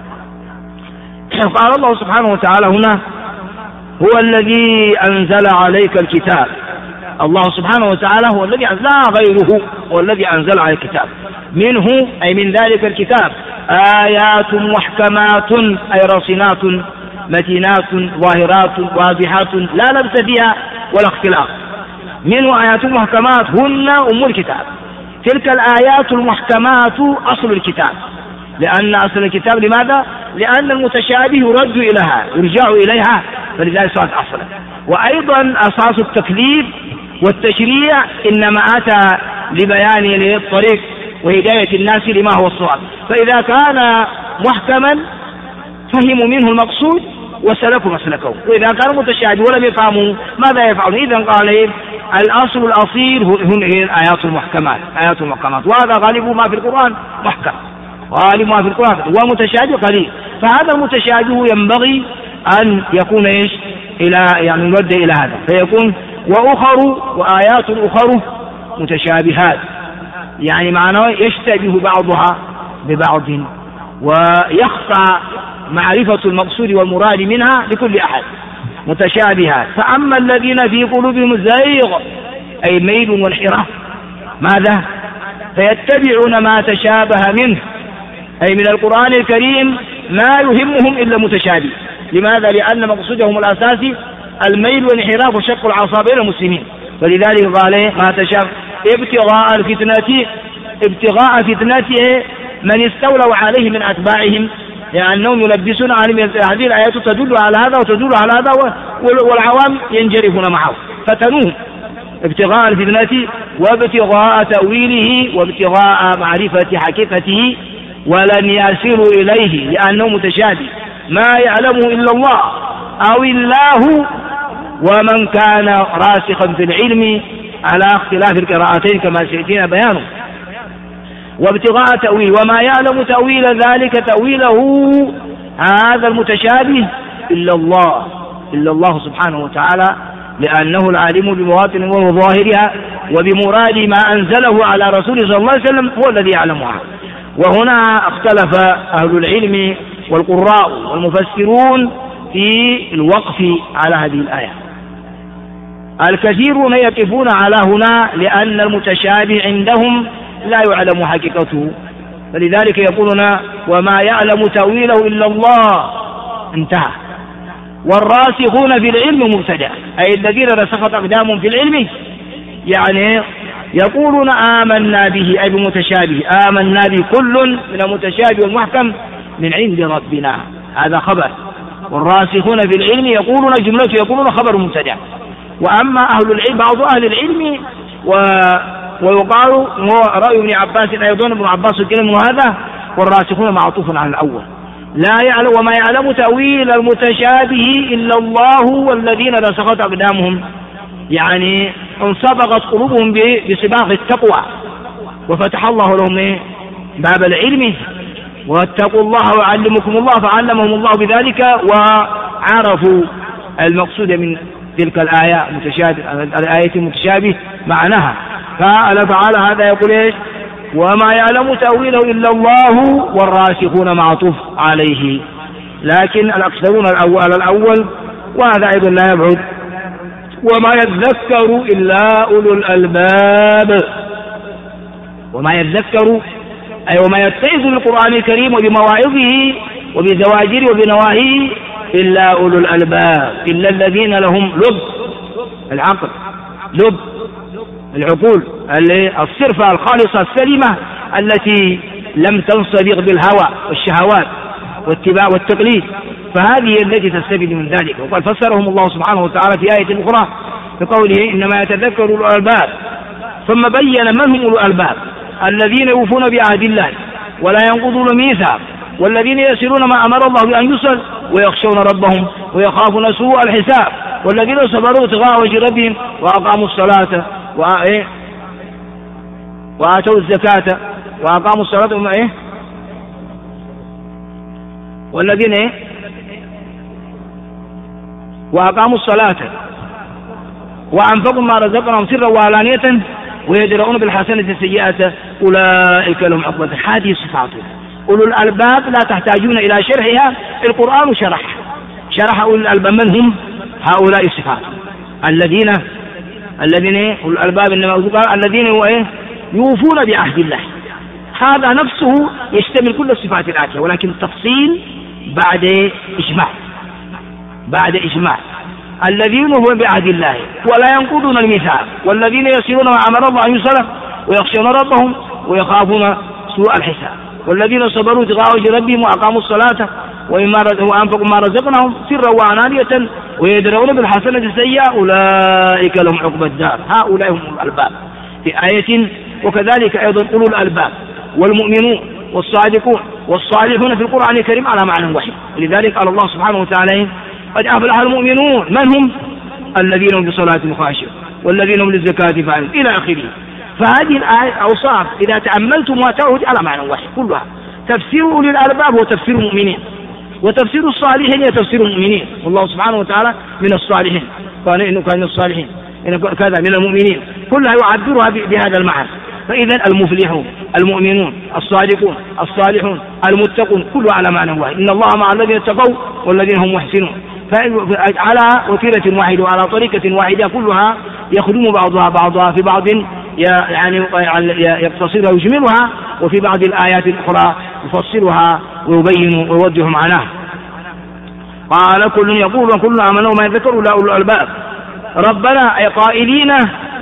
قال الله سبحانه وتعالى هنا هو الذي أنزل عليك الكتاب. الله سبحانه وتعالى هو الذي أنزل، لا غيره، هو الذي أنزل على الكتاب. منه أي من ذلك الكتاب آيات محكمات أي رصينات متينات ظاهرات واضحات لا لبس فيها ولا اختلاف. منه آيات محكمات هن أم الكتاب. تلك الآيات المحكمات أصل الكتاب، لأن أصل الكتاب لماذا؟ لأن المتشابه يرجع إليها، فلذلك صارت أصلا. وأيضا أساس التكليف والتشريع إنما أتى لبيان الطريق وهداية الناس لما هو الصواب. فإذا كان محكما فهموا منه المقصود وسلكوا مسلكه، وإذا كانوا متشابه ولم يفهموا ماذا يفعلون؟ إذن قال الأصل الأصيل هي الآيات المحكمات، آيات المحكمات، وهذا غالب ما في القرآن محكم، غالب ما في القرآن ومتشابه قليل. فهذا المتشابه ينبغي أن يكون إلى يرد إلى هذا، فيكون وآيات أخر متشابهات، يعني معناه يشتبه بعضها ببعض ويخفى معرفة المقصود والمراد منها لكل أحد، متشابهات. فأما الذين في قلوبهم زيغ أي ميل وانحراف ماذا؟ فيتبعون ما تشابه منه، أي من القرآن الكريم ما يهمهم إلا متشابه. لماذا؟ لأن مقصودهم الأساسي الميل والانحراف وشق العصا بين المسلمين، فلذلك قال ما تشابه ابتغاء فتنته من استولوا عليه من أتباعهم، لأنهم يلبسون عليهم. هذه الآيات تدل على هذا وتدل على هذا، والعوام ينجرفون معه، فتنوهم ابتغاء الفتنة وابتغاء تأويله وابتغاء معرفة حقيقته، ولن يصلوا إليه لأنه متشابه ما يعلمه إلا الله أو الله، ومن كان راسخا في العلم على اختلاف القراءتين كما سيأتينا بيانه. وابتغاء تأويل وما يعلم تأويل ذلك تأويله هذا المتشابه إلا الله سبحانه وتعالى، لأنه العالم بمواطن وظاهرها وبمراد ما أنزله على رسوله صلى الله عليه وسلم هو الذي يعلمها. وهنا اختلف أهل العلم والقراء والمفسرون في الوقف على هذه الآية. الكثيرون يقفون على هنا لأن المتشابه عندهم لا يعلم حقيقته، فلذلك يقولون وما يعلم تأويله إلا الله، انتهى. والراسخون في العلم مبتدأ، أي الذين رسخت أقدامهم في العلم، يعني يقولون آمنا به أي بمتشابه، آمنا به كل من المتشابه والمحكم من عند ربنا، هذا خبر. والراسخون في العلم يقولون جملته يقولون خبر مبتدأ. وأما أهل العلم بعض أهل العلم ويقال هو رأي ابن عباس أيضا، ابن عباس الكلام هذا، والراسخون معطوف على الأول. لا يعلم وما يعلم تأويل المتشابه إلا الله والذين رسخت أقدامهم، يعني انصبغت قلوبهم بصباغ التقوى، وفتح الله لهم باب العلم، واتقوا الله وعلمكم الله، فعلمهم الله بذلك وعرفوا المقصود من تلك الآية الآية المتشابه معناها. قال تعالى هذا يقول وما يعلم تأويله إلا الله والراسخون معطوف عليه، لكن الأكثرون الأول وهذا أيضا لا يبعد. وما يذكر إلا أولو الألباب، وما يذكر أي وما يتعظ بالقرآن الكريم وبمواعظه وبزواجره وبنواهيه إلا أولو الألباب، إلا الذين لهم لب العقل، لب العقول الصرفة الخالصة السليمة التي لم تنصبغ بالهوى والشهوات والاتباع والتقليد، فهذه التي تستفيد من ذلك. وقد فسرهم الله سبحانه وتعالى في آية أخرى بقوله إنما يتذكر أولو الألباب، ثم بين من هم أولو الألباب: الذين يوفون بعهد الله ولا ينقضون الميثاق، والذين يصلون ما أمر الله بأن يصل، ويخشون ربهم ويخافون سوء الحساب، والذين صبروا ابتغاء وجه ربهم وأقاموا الصلاة وآتوا الزكاة وأقاموا الصلاة والذين وأقاموا الصلاة وأنفقوا ما رزقناهم سرا وعلانية ويدرؤون بالحسنة السيئة أولئك لهم عقبى الدار. هذه صفاتهم أولو الألباب، لا تحتاجون إلى شرحها، القرآن شرح أولو الألباب من هم هؤلاء الصفات الذين أولو الألباب إنما الذين يوفون بعهد الله. هذا نفسه يشتمل كل الصفات الآتية، ولكن التفصيل بعد إجماع. الذين هم بعهد الله ولا ينقضون الميثاق، والذين يصلون ما أمر الله أن يصل، ويخشون ربهم ويخافون سوء الحساب، والذين صبروا ابتغاء وجه ربهم وأقاموا الصلاة وأنفقوا ما رزقناهم سرا وعلانية ويدرؤون بالحسنة السيئة أولئك لهم عقبى الدار. هؤلاء هم الألباب في آية. وكذلك أيضا أولو الألباب والمؤمنون والصادقون والصالحون في القرآن الكريم على معنى واحد. لذلك قال الله سبحانه وتعالى قد أفلح المؤمنون. من هم؟ الذين هم بصلاتهم خاشعون والذين هم للزكاة فاعلون إلى آخره. فهذه الأوصاف إذا تأملتم تعود على معنى واحد كلها. تفسير أولي الألباب هو تفسير المؤمنين، وتفسير الصالحين هي تفسير المؤمنين. والله سبحانه وتعالى من الصالحين، قال إنه كان من الصالحين، إنه كذا من المؤمنين، كلها يعبرها بهذا المعنى. فإذا المفلحون المؤمنون الصادقون الصالحون المتقون كله على معنى واحد. إن الله مع الذين اتقوا والذين هم محسنون. على وتيرة واحدة وعلى طريقة واحدة كلها يخدم بعضها بعضها في بعض، يعني يقتصرها ويجملها، وفي بعض الآيات الأخرى يفصلها ويبين ويوجه معناها. قال كل يقول وكل آمنوا ما يذكروا لا أولو الألباب. ربنا أي قائلين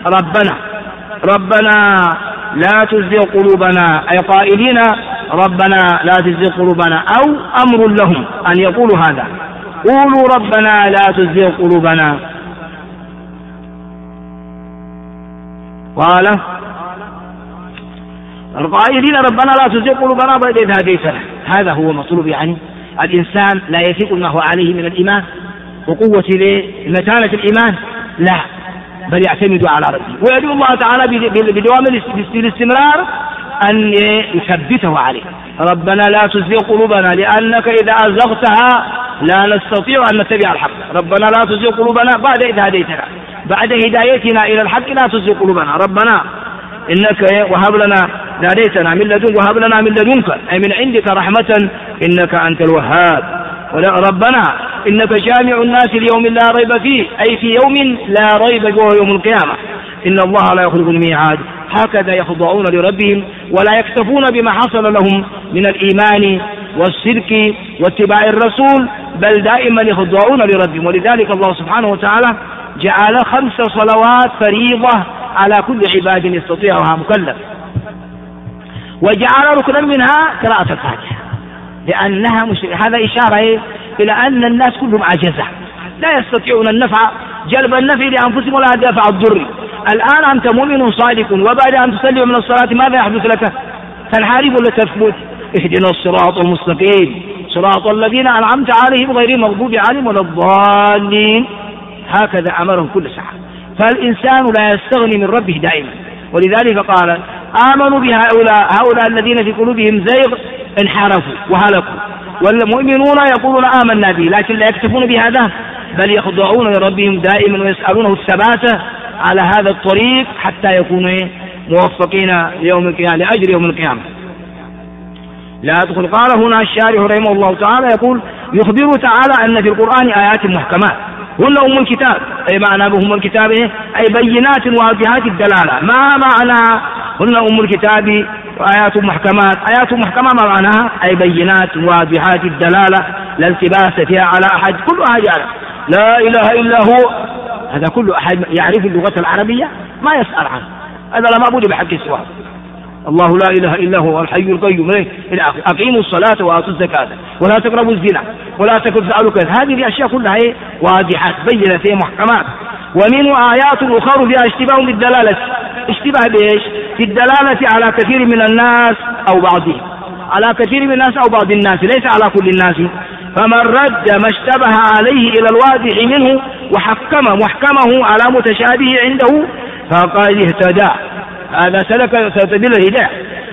ربنا لا تزغ قلوبنا، أي قائلين ربنا لا تزغ قلوبنا، أو أمر لهم أن يقولوا هذا، قولوا ربنا لا تزغ قلوبنا. قال القائلين ربنا لا تزغ قلوبنا بعد إذ هديتنا. هذا هو مطلوب. يعني الإنسان لا يثق ما هو عليه من الإيمان وقوة متانة الإيمان، لا، بل يعتمد على ربه ويدعو الله تعالى بدوام الاستمرار أن يثبته عليه. ربنا لا تزغ قلوبنا لأنك إذا أزغتها لا نستطيع أن نتبع الحق. ربنا لا تزغ قلوبنا بعد إذ هديتنا، بعد هدايتنا إلى الحق لا تزغ قلوبنا. ربنا إنك وهب لنا هديتنا من لدنك وهب لنا من لدنك أي من عندك رحمة إنك أنت الوهاب. ربنا إنك جامع الناس ليوم لا ريب فيه، أي في يوم لا ريب وهو يوم القيامة. إن الله لا يخلف الميعاد. هكذا يخضعون لربهم ولا يكتفون بما حصل لهم من الإيمان والشرك واتباع الرسول، بل دائما يخضعون لربهم. ولذلك الله سبحانه وتعالى جعل 5 صلوات فريضة على كل عباد يستطيعها مكلف، وجعل ركنا منها قراءة الفاتحة، لأنها هذا إشارة إلى أن الناس كلهم عجزة لا يستطيعون النفع، جلب النفع لأنفسهم ولا دفع الضر. الآن أنت مؤمن صادق وبعد أن تسلم من الصلاة ماذا يحدث لك؟ تنحرف ولا تثبت؟ اهدنا الصراط المستقيم صراط الذين أنعمت عليهم غير المغضوب عليهم ولا الضالين. هكذا أمرهم كل ساعة. فالإنسان لا يستغني من ربه دائما. ولذلك قال آمنوا بهؤلاء الذين في قلوبهم زيغ انحرفوا وهلكوا، والمؤمنون يقولون آمنا به، لكن لا يكتفون بهذا بل يخضعون لربهم دائما ويسألونه الثبات على هذا الطريق حتى يكونوا موفقين ليوم القيامة لأجر يوم القيامة. لا أدخل. قال هنا الشارح رحمه الله تعالى يقول يخبر تعالى أن في القرآن آيات محكمات هن أم الكتاب، أي معنى هم الكتاب أي بينات واضحات الدلالة. ما معنى هن أم الكتاب وآيات محكمات؟ آيات محكمة ما معناها؟ أي بينات واضحات الدلالة لا التباس فيها على أحد، كل أحد يعرف لا إله إلا هو، هذا كل أحد يعرف اللغة العربية ما يسأل عنه، هذا لا معبود بحق سواه. الله لا إله إلا هو الحي القيوم إلى آخره. أقيموا الصلاة وآتوا الزكاة ولا تقربوا الزنا ولا تفعلوا كذا. هذه الأشياء كلها واضحات بينة في محكمات. ومن آيات أخرى فيها اشتباه بالدلالة. اشتباه بإيش؟ في الدلالة على كثير من الناس أو بعضهم، على كثير من الناس أو بعض الناس، ليس على كل الناس. فمن رد ما اشتبه عليه إلى الواضح منه محكمه على متشابه عنده فقد اهتدى، هذا سلك سبيل الهداية.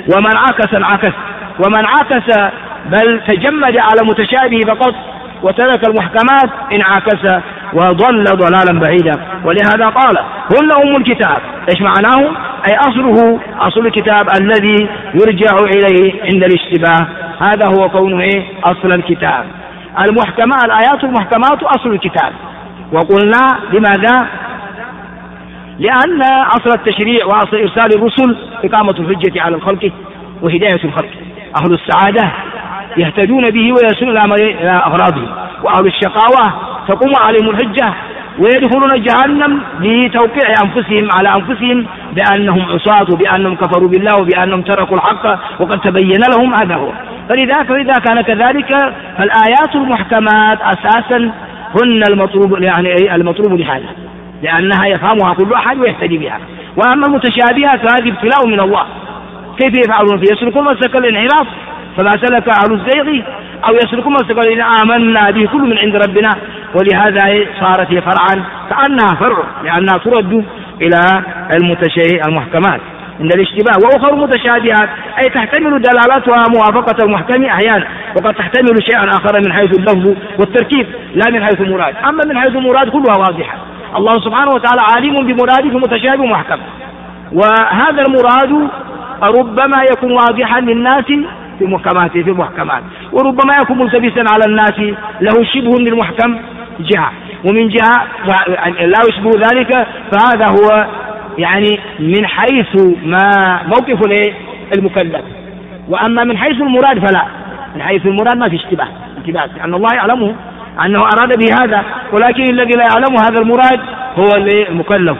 ومن عكس بل تجمد على متشابه فقط وترك المحكمات انعكس وضل ضلالا بعيدا. ولهذا قال هن أم الكتاب. ايش معناه؟ أي أصل الكتاب الذي يرجع إليه عند الاشتباه، هذا هو كونه أصل الكتاب. المحكمات الآيات المحكمات أصل الكتاب. وقلنا لماذا؟ لأن أصل التشريع وأصل إرسال الرسل إقامة الحجة على الخلق وهداية الخلق. أهل السعادة يهتدون به ويصلون إلى أغراضهم، وأهل الشقاوة تقوم عليهم الحجة ويدخلون جهنم لتوقيع أنفسهم على أنفسهم بأنهم عصاة وبأنهم كفروا بالله وبأنهم تركوا الحق وقد تبين لهم. هذا هو. فإذا كان كذلك فالآيات المحكمات أساسا هن المطلوب، يعني المطلوب لهذا، لأنها يفهمها كل أحد ويهتدي بها. وأما المتشابهات فهذه ابتلاء من الله. كيف يفعلون؟ يسلكون مسلك الانحراف فما سلك أهل الزيغ، أو يسلكون مسلك الذين آمنا به كل من عند ربنا، ولهذا صارت هي فرعا كأنها فرع، لأنها ترد إلى المحكمات عند الاشتباه. وأخر متشابهات أي تحتمل دلالتها موافقة المحكم أحيانا، وقد تحتمل شيئا آخر من حيث اللفظ والتركيب لا من حيث المراد. أما من حيث المراد كلها واضحة. الله سبحانه وتعالى عالم بمراده متشابه ومحكم، وهذا المراد ربما يكون واضحا للناس في المحكمات، وربما يكون ملتبسا على الناس له شبه للمحكم جهة، ومن جهة لا يشبه ذلك، فهذا هو يعني من حيث ما موقف المكلف. وأما من حيث المراد فلا، من حيث المراد ما في اشتباه، لأن الله يعلمه أنه أراد بهذا، ولكن الذي لا يعلم هذا المراد هو المكلف.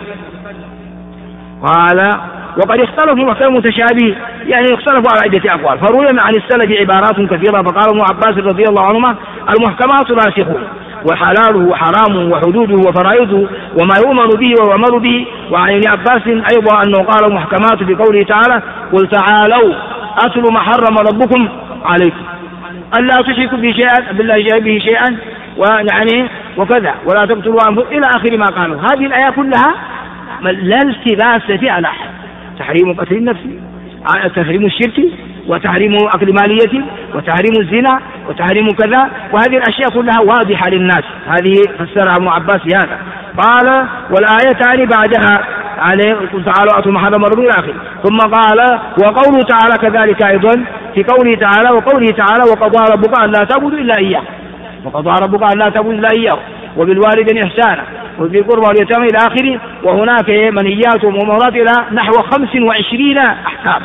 قال وقد اختلفوا في محكم المتشابه، يعني اختلفوا على عدة أقوال، فروي عن السلف عبارات كثيرة. فقال ابن عباس رضي الله عنهما المحكمات راسخون، وحلاله وحرامه وحدوده وفرائضه وما يؤمن به ويؤمر به. وعن ابن عباس أيضا أنه قال المحكمات بقوله تعالى قل تعالوا أتل ما حرم ربكم عليكم ألا تشركوا بالله به شيئا ويعني وكذا ولا تقتلوا أنفسكم إلى آخر ما قالوا. هذه الآية كلها لا التباس فيها على أحد، تحريم قتل النفس، تحريم الشرك، وتحريم أكل مالية، وتحريم الزنا، وتحريم كذا، وهذه الأشياء كلها واضحة للناس. هذه فسرها ابن عباس هذا. قال والآيتان بعدها عليه قل تعالوا أتوا ما حرم ربكم إلى آخره. ثم قال وقوله تعالى كذلك أيضا في قوله تعالى وقضى ربك ألا تعبدوا إلا إياه، وقضى ربك ألا تعبدوا إلا إياه وبالوالدين إحسانا وذي القربى واليتامى إلى آخره. وهناك منهيات ومأمورات إلى نحو 25 أحكام،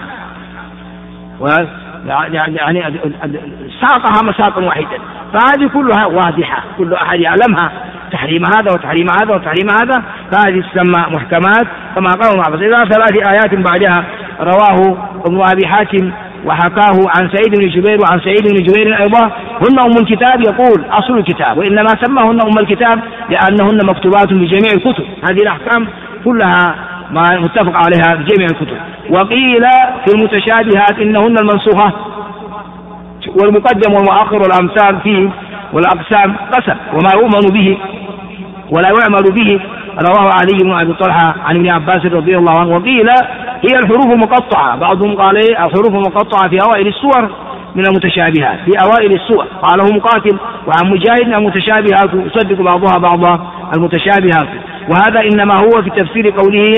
يعني ساقها مساقا واحدا، فهذه كلها واضحة، كل أحد يعلمها، تحريم هذا وتحريم هذا وتحريم هذا، فهذه تسمى محكمات كما قال مع بس. إذا 3 آيات بعدها رواه ابن أبي حاتم وحكاه عن سعيد بن جبير وعن سعيد بن جبير أيضا هن أم الكتاب، يقول أصل الكتاب، وإنما سماهن أم الكتاب لأنهن مكتوبات بجميع الكتب. هذه الأحكام كلها ما متفق عليها بجميع الكتب. وقيل في المتشابهات إنهن المنسوخة والمقدم والمؤخر والأمثال فيه والأقسام قسم وما يؤمن به ولا يعمل به. رواه علي بن أبي طلحة عن ابن عباس رضي الله عنه. وقيل هي الحروف المقطعة، بعضهم قال الحروف المقطعة في أوائل السور من المتشابهات، في أوائل السور. قاله مقاتل وعن مجاهد المتشابهات يصدق بعضها بعضا المتشابهات. وهذا إنما هو في تفسير قوله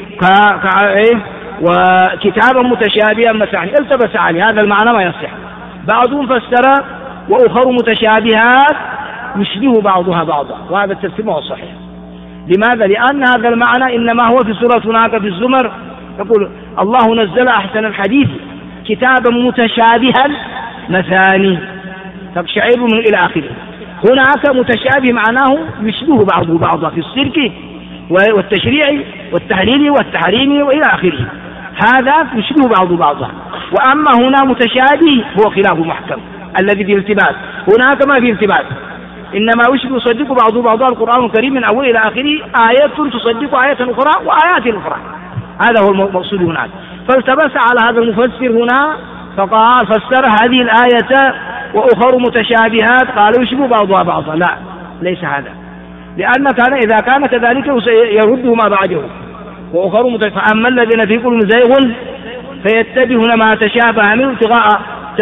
وكتابا متشابها مثاني التبس عليه، هذا المعنى ما يصح. بعضهم فسر وأخر متشابهات يشبه بعضها بعضا، وهذا التفسير ما هو صحيح. لماذا؟ لأن هذا المعنى إنما هو في سورة هناك في الزمر يقول الله نزل أحسن الحديث كتابا متشابها مثاني تقشعر من إلى آخره. هناك متشابه معناه يشبه بعضه بعضا في الشرك والتشريع والتحليل والتحريم وإلى آخره، هذا يشبه بعضه بعضا. وأما هنا متشابه هو خلاف محكم الذي فيه التباس، هناك ما فيه التباس، إنما يشبه يصدق بعضه بعضا. القرآن الكريم من أول إلى آخره آيات تصدق آيات أخرى وآيات أخرى، هذا هو المقصود هناك. فالتبس على هذا المفسر هنا فقال فسر هذه الآية وأخر متشابهات قالوا يشبه بعضها بعضا. لا، ليس هذا، لأن إذا كان كذلك يرده ما بعده. وأخر فأما الذين في قلوبهم زيغ فيتبعون ما تشابه منه ابتغاء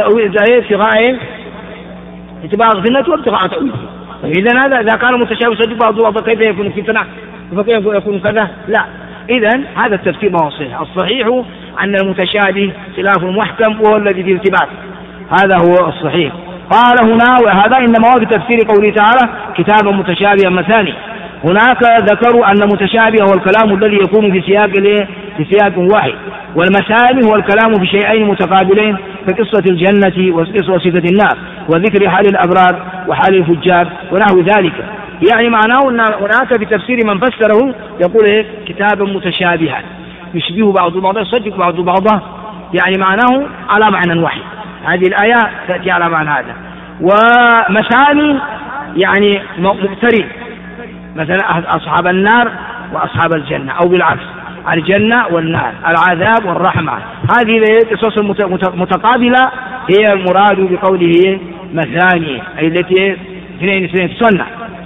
الفتنة وابتغاء تأويله. إذا هذا إذا كان متشابه يصدق بعضه بعضا كيف يكون فتنة وكيف يكون كذا؟ لا، إذا هذا التفسير ما هو صحيح. الصحيح أن المتشابه خلاف المحكم وهو الذي فيه التباس، هذا هو الصحيح. قال هنا وهذا إنما هو في تفسير قوله تعالى كتابا متشابها مثاني. هناك ذكروا أن متشابه هو الكلام الذي يكون في سياق واحد، والمثاني هو الكلام في شيئين متقابلين كقصة الجنة وصفة النار وذكر حال الأبرار وحال الفجار ونحو ذلك. يعني معناه أن هناك في تفسير من فسره يقول كتابا متشابها يشبه بعض بعضا يصدق بعض بعضا، يعني معناه على معنى واحد. هذه الآية تأتي على معنى هذا. ومثاني يعني مقترن، مثلا أصحاب النار وأصحاب الجنة، أو بالعكس الجنة والنار، العذاب والرحمة. هذه القصص المتقابلة هي المراد بقوله مثاني، أي التي اثنين تصنع.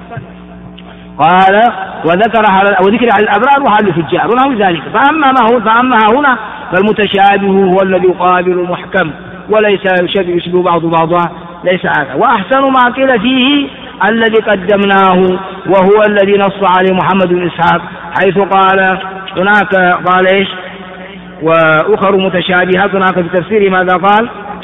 قال وذكر على الأبرار وعلى الفجار ونحو ذلك. فأما هنا فالمتشابه هو الذي يقابل المحكم وليس يشبه بعض بعضا، ليس هذا. وأحسن ما قيل فيه الذي قدمناه وهو الذي نص عليه محمد بن إسحاق، حيث قال هناك قال إيش وأخر متشابهات. هناك في تفسير ماذا قال؟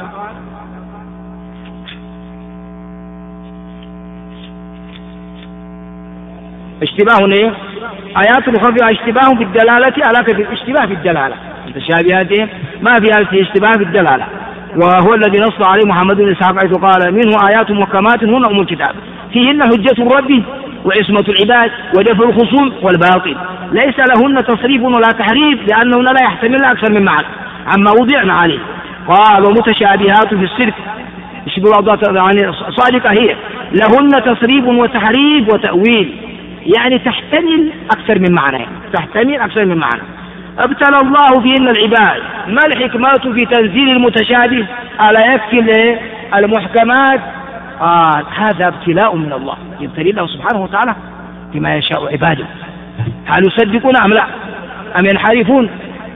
اشتباه ايه؟ آيات أخرى فيها اشتباه في الدلالة، علاقة في الاشتباه في الدلالة، متشابهات ما فيها اشتباه في الدلالة، وهو الذي نص عليه محمد بن إسحاق حيث قال منه آيات محكمات هن أم الكتاب فيهن حجة الرب وعصمة العباد ودفع الخصوم والباطل ليس لهن تصريف ولا تحريف لأنهن لا يحتملن أكثر من معنى عما وضعنا عليه. قال ومتشابهات في الصدق يعني صادقة هي لهن تصريف وتحريف وتأويل، يعني تحتمل أكثر من معنى، تحتمل أكثر من معنى. ابتلى الله فيهن العباد. ما الحكمة في تنزيل المتشابه؟ ألا يكفي المحكمات؟ هذا ابتلاء من الله، يبتلي الله سبحانه وتعالى بما يشاء عباده. هل يصدقون أم لا أم ينحرفون؟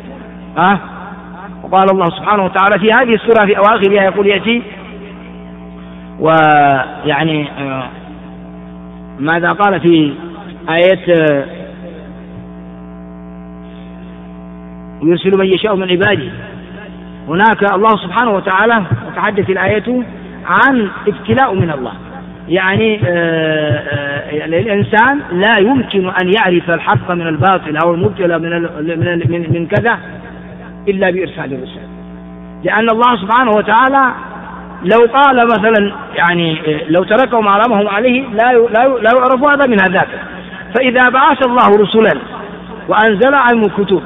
وقال الله سبحانه وتعالى في هذه السورة في أواخرها يقول يأتي ويعني ماذا قال في آية يرسل من يشاء من عباده. هناك الله سبحانه وتعالى يتحدث الآية عن ابتلاء من الله، يعني الإنسان لا يمكن أن يعرف الحق من الباطل أو المبتلى من كذا إلا بإرسال الرسل، لأن الله سبحانه وتعالى لو قال مثلا يعني لو تركهم على ما هم عليه لا يعرف هذا من هذاك. فإذا بعث الله رسلا وأنزل عنهم الكتب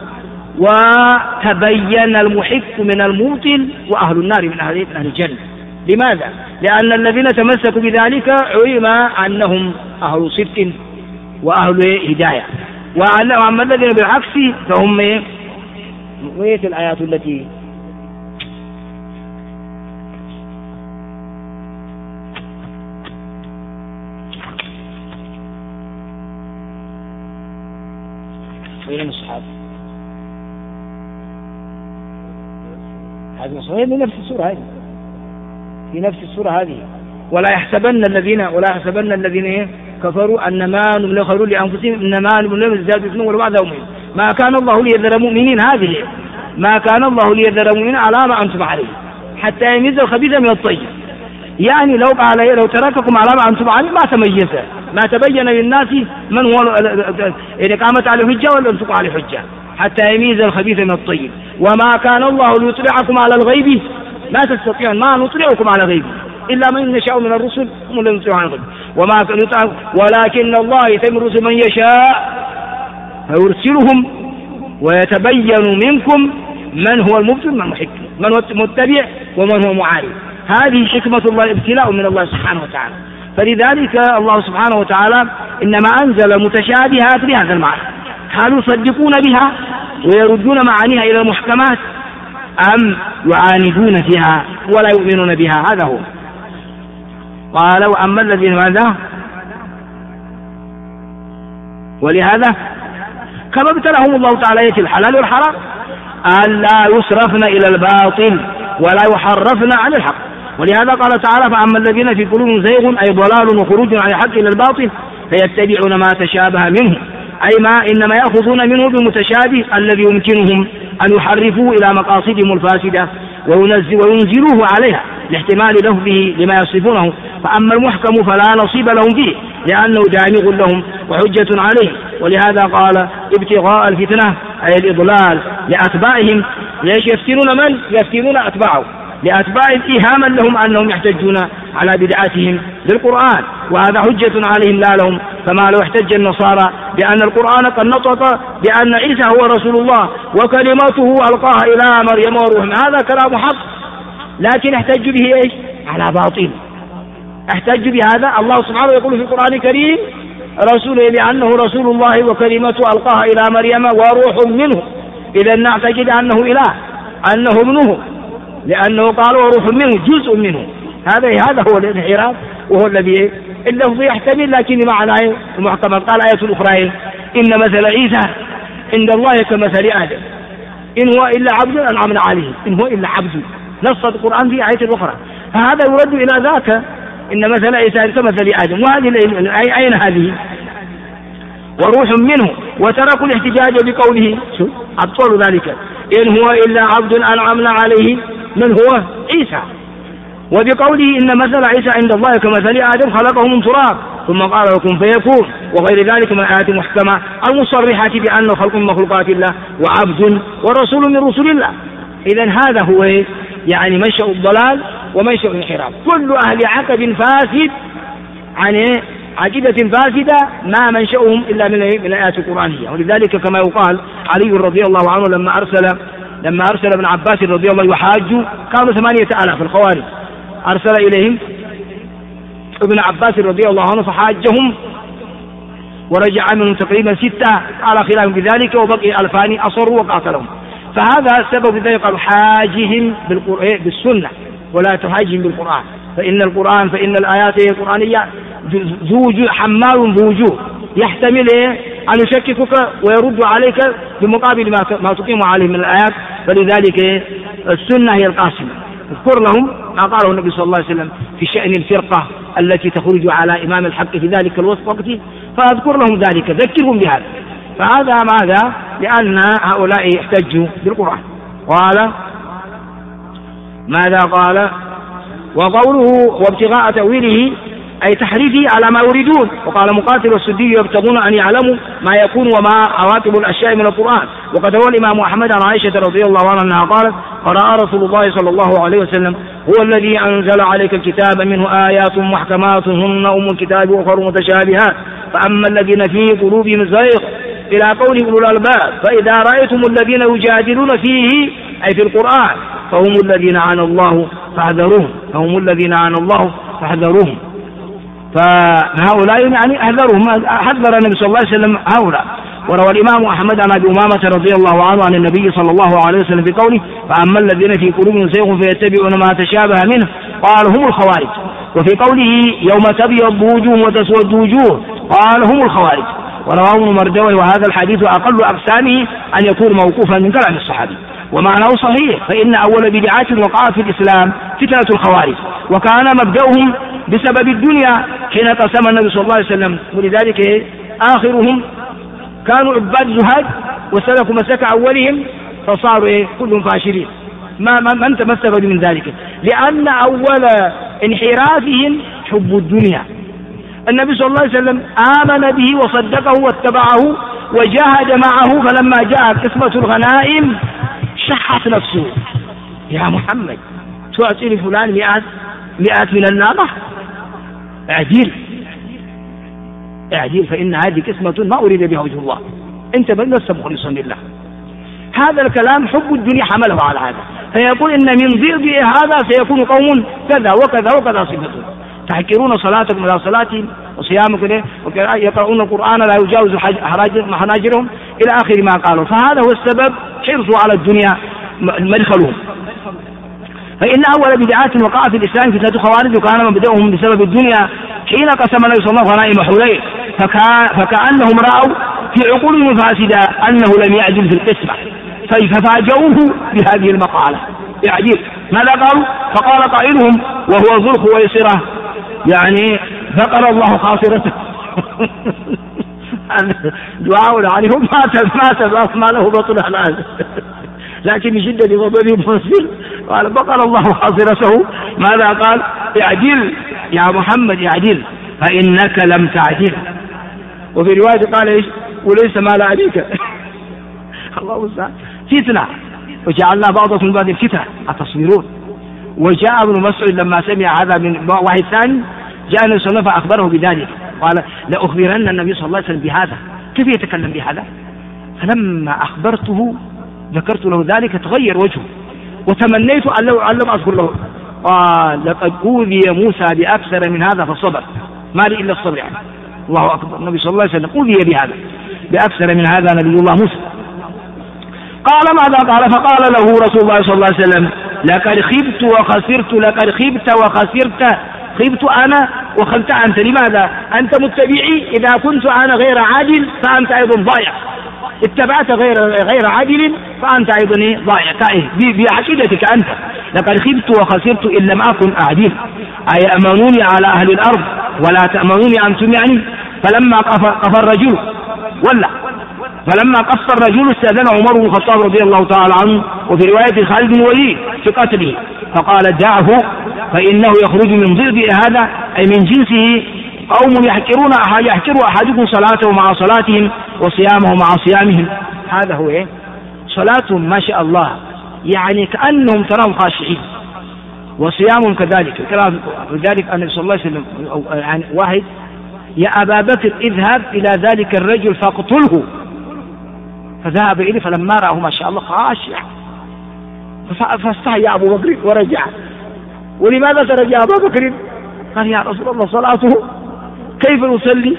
وتبين المحق من المبطل وأهل النار من أهل الجنة. لماذا؟ لأن الذين تمسكوا بذلك علم أنهم أهل صدق وأهل هداية، وأما الذين بالعكس فهم ويت الآيات التي بين الصحابة. هذه صحيح من نفس السورة هذه، في نفس السورة هذه. ولا يحسبن الذين كفروا أنما نملي خير لأنفسهم إنما نملي ازدادوا إثما ولبعض يومين ما كان الله ليذر مؤمنين. هذه ما كان الله ليذر مؤمنين على ما أنتم عليه حتى يميز الخبيث من الطيب. يعني لو ترككم على ما أنتم عليه ما تميز، ما تبين للناس من هو إذا قامت على حجة ولا أنتم على حجة حتى يميز الخبيث من الطيب. وما كان الله ليطلعكم على الغيب، ما تستطيعون ما نطلعكم على الغيب إلا من يشاء من الرسل هم الذين يطلعون على الغيب. ولكن الله يتم الرسل من يشاء فيرسلهم ويتبين منكم من هو المبطل من المحق، من هو المتبع ومن هو معارض. هذه حكمة الله، ابتلاء من الله سبحانه وتعالى. فلذلك الله سبحانه وتعالى إنما أنزل المتشابهات بهذا المعنى. هل يصدقون بها ويردون معانيها إلى المحكمات أم يعاندون فيها ولا يؤمنون بها؟ هذا هو. قال وأما الذين ماذا؟ ولهذا كما ابتلاهم الله تعالى في الحلال والحرام ألا يصرفن إلى الباطل ولا يحرفن عن الحق. ولهذا قال تعالى فأما الذين في قلوبهم زيغ أي ضلال وخروج عن الحق إلى الباطل فيتبعون ما تشابه منه، أي ما إنما يأخذون منه بالمتشابه الذي يمكنهم أن يحرفوه إلى مقاصدهم الفاسدة وينزلوه عليها لاحتمال لفظه لما يصفونه. فأما المحكم فلا نصيب لهم فيه لأنه دامغ لهم وحجة عليه. ولهذا قال ابتغاء الفتنة أي الإضلال لأتباعهم. ليش يفتنون؟ من يفتنون أتباعه، لأتباعهم إيهاما لهم أنهم يحتجون على بدعاتهم للقرآن، وهذا حجة عليهم لا لهم. فما لو احتج النصارى بأن القرآن قد نطق بأن عيسى هو رسول الله وكلمته ألقاها إلى مريم وروح، هذا كلام حق، لكن احتج به إيش؟ على باطل. احتج بهذا. الله سبحانه يقول في القرآن الكريم رسوله لأنه رسول الله وكلمته ألقاها إلى مريم وروح منه. إذا نعتقد أنه إله، أنه ابنه، لأنه قال وروح منه جزء منه. هذا هو الانحراف، وهو الذي اللفظ يحتمل لكن معناه المحكمات. قال آية أخرى إن مثل عيسى عند الله كمثل آدم إن هو إلا عبد أنعمنا عليه، إن هو إلا عبد. نص القرآن في آية أخرى، فهذا يرد إلى ذاك إن مثل عيسى كمثل آدم. وهذه أين هذه؟ وروح منه. وتركوا الاحتجاج بقوله أبطلوا ذلك إن هو إلا عبد أنعمنا عليه من هو عيسى، وبقوله إن مثل عيسى عند الله كمثل آدم خلقه من تراب ثم قال له كن فيكون، وغير ذلك من الآيات المحكمة المصرحة بأنه خلق من مخلوقات الله وعبد ورسول من رسل الله. إذن هذا هو يعني منشأ الضلال ومنشأ الانحراف. كل أهل عقد فاسد عن عقيدة فاسدة ما منشأهم إلا من الآيات القرآنية. ولذلك كما يقال علي رضي الله عنه لما أرسل ابن عباس رضي الله عنه يحاجوا، كانوا 8000 الخوارج، أرسل إليهم ابن عباس رضي الله عنه فحاجهم ورجع منهم تقريبا 6 على خلاف بذلك، وبقي 2000 أصروا وقاتلهم. فهذا السبب ذلك قالوا حاجهم بالسنة ولا تحاجهم بالقرآن، فإن الآيات القرآنية حمال بوجوه يحتمل أن يشككك ويرد عليك بمقابل ما تقيم عليه من الآيات. فلذلك السنة هي القاسمة. اذكر لهم ما قاله النبي صلى الله عليه وسلم في شأن الفرقة التي تخرج على إمام الحق في ذلك الوقت، فأذكر لهم ذلك، ذكرهم بهذا. فهذا ماذا؟ لأن هؤلاء احتجوا بالقرآن. قال ماذا قال؟ وقوله وابتغاء تأويله أي تحريفه على ما يريدون. وقال مقاتل والسدي يبتغون أن يعلموا ما يكون وما عواقب الأشياء من القرآن. وقد روى الإمام أحمد عن عائشة رضي الله عنها أنها قالت قرأ رسول الله صلى الله عليه وسلم هو الذي أنزل عليك الكتاب منه آيات محكمات هن أم الكتاب وأخر متشابهات فأما الذين في قلوبهم زيغ إلى قوله أولو الألباب فإذا رأيتم الذين يجادلون فيه أي في القرآن فهم الذين عانى الله فاحذروهم. فهؤلاء يعني حذر النبي صلى الله عليه وسلم هؤلاء. وروى الإمام أحمد عن أبي أمامة رضي الله عنه عن النبي صلى الله عليه وسلم في قوله فأما الذين في قلوبهم زيغ فيتبعون ما تشابه منه قال هم الخوارج. وفي قوله يوم تبيض وجوه وتسود وجوه قال هم الخوارج. ورواه ابن مردويه وهذا الحديث أقل أقسامه أن يكون موقوفا من كلام الصحابي ومعناه صحيح. فإن أول بدعات وقع في الإسلام فتنة الخوارج وكان مبدأهم بسبب الدنيا حين قسم النبي صلى الله عليه وسلم. ولذلك آخرهم كانوا عباد زهاد وسلكوا مسلك أولهم فصاروا كلهم فاشلين. ما استفادوا من ذلك لأن أول انحرافهم حب الدنيا. النبي صلى الله عليه وسلم آمن به وصدقه واتبعه وجاهد معه فلما جاء قسمة الغنائم شحت نفسه يا محمد تعطي لفلان 100 من الناقة اعديل فإن هذه قسمة ما أريد بها وجه الله أنت بلست مخلصا لله. هذا الكلام حب الدنيا حمله على هذا فيقول إن من ضرب هذا سيكون قوم كذا وكذا وكذا صفتهم تحكرون صلاتكم إلى صلاتهم وصيامكم يقرؤون القرآن لا يجاوز حناجرهم إلى آخر ما قالوا. فهذا هو السبب حرصوا على الدنيا مدخلهم. فإن أول بدعات وقع في الإسلام فتنة خوارج وكان مبدأهم بسبب الدنيا حين قسم النبي صلى الله عليه وسلم غنائم حنين فكأنهم رأوا في عقولهم الفاسدة أنه لم يعدل في القسمة ففاجؤوه بهذه المقالة يعدل. ماذا قالوا؟ فقال قائلهم وهو ذو الخويصرة يعني ذكر الله خاصرته دعاء عليهم ما له بطل الآن لكن شدة غضبه منزل قال بقر الله خاصرته. ماذا قال؟ اعدل يا محمد اعدل فإنك لم تعدل. وفي رواية قال ايش؟ وليس ما لا عليك الله المستعان. فتنة وجعلنا بعضكم بعض فتنة أتصبرون. وجاء ابن مسعود لما سمع هذا من واحد ثاني جاء النبي صلى الله عليه وسلم فأخبره بذلك قال لأخبرن النبي صلى الله عليه وسلم بهذا كيف يتكلم بهذا؟ فلما أخبرته ذكرت له ذلك تغير وجهه وتمنيت أن لو أذكر له قال لقد أوذي موسى بأكثر من هذا فصبر، ما لي إلا الصبر يعني. الله أكبر، النبي صلى الله عليه وسلم أوذي بهذا بأكثر من هذا نبي الله موسى. قال ماذا قال؟ فقال له رسول الله صلى الله عليه وسلم لقد خبت وخسرت، لقد خبت وخسرت، خبت أنا وخبت أنت. لماذا؟ أنت متبعي، إذا كنت أنا غير عادل فأنت أيضا ضائع، اتبعت غير عادل فأنت أيضا ضائع بعقيدتك أنت. لقد خبت وخسرت إن لم أكن أعدل، أي أمنوني على أهل الأرض ولا تأمنوني أنتم يعني. فلما قف الرجل فلما قف الرجل استأذن عمر بن الخطاب رضي الله تعالى عنه، وفي رواية خالد بن الوليد في قتله، فقال دعه فإنه يخرج من ضئض هذا، أي من جنسه قوم يحكر أحدكم صلاته مع صلاتهم وصيامه مع صيامهم. هذا هو صلاتهم ما شاء الله يعني كأنهم تراهم خاشعين، وصيامهم كذلك. لذلك النبي صلى الله عليه وسلم يعني واحد: يا أبا بكر اذهب إلى ذلك الرجل فاقتله. فذهب إليه فلما رأه ما شاء الله خاشع فاستحيا أبو بكر ورجع. ولماذا ترجع أبو بكر؟ قال يا رسول الله صلاته كيف نصلي؟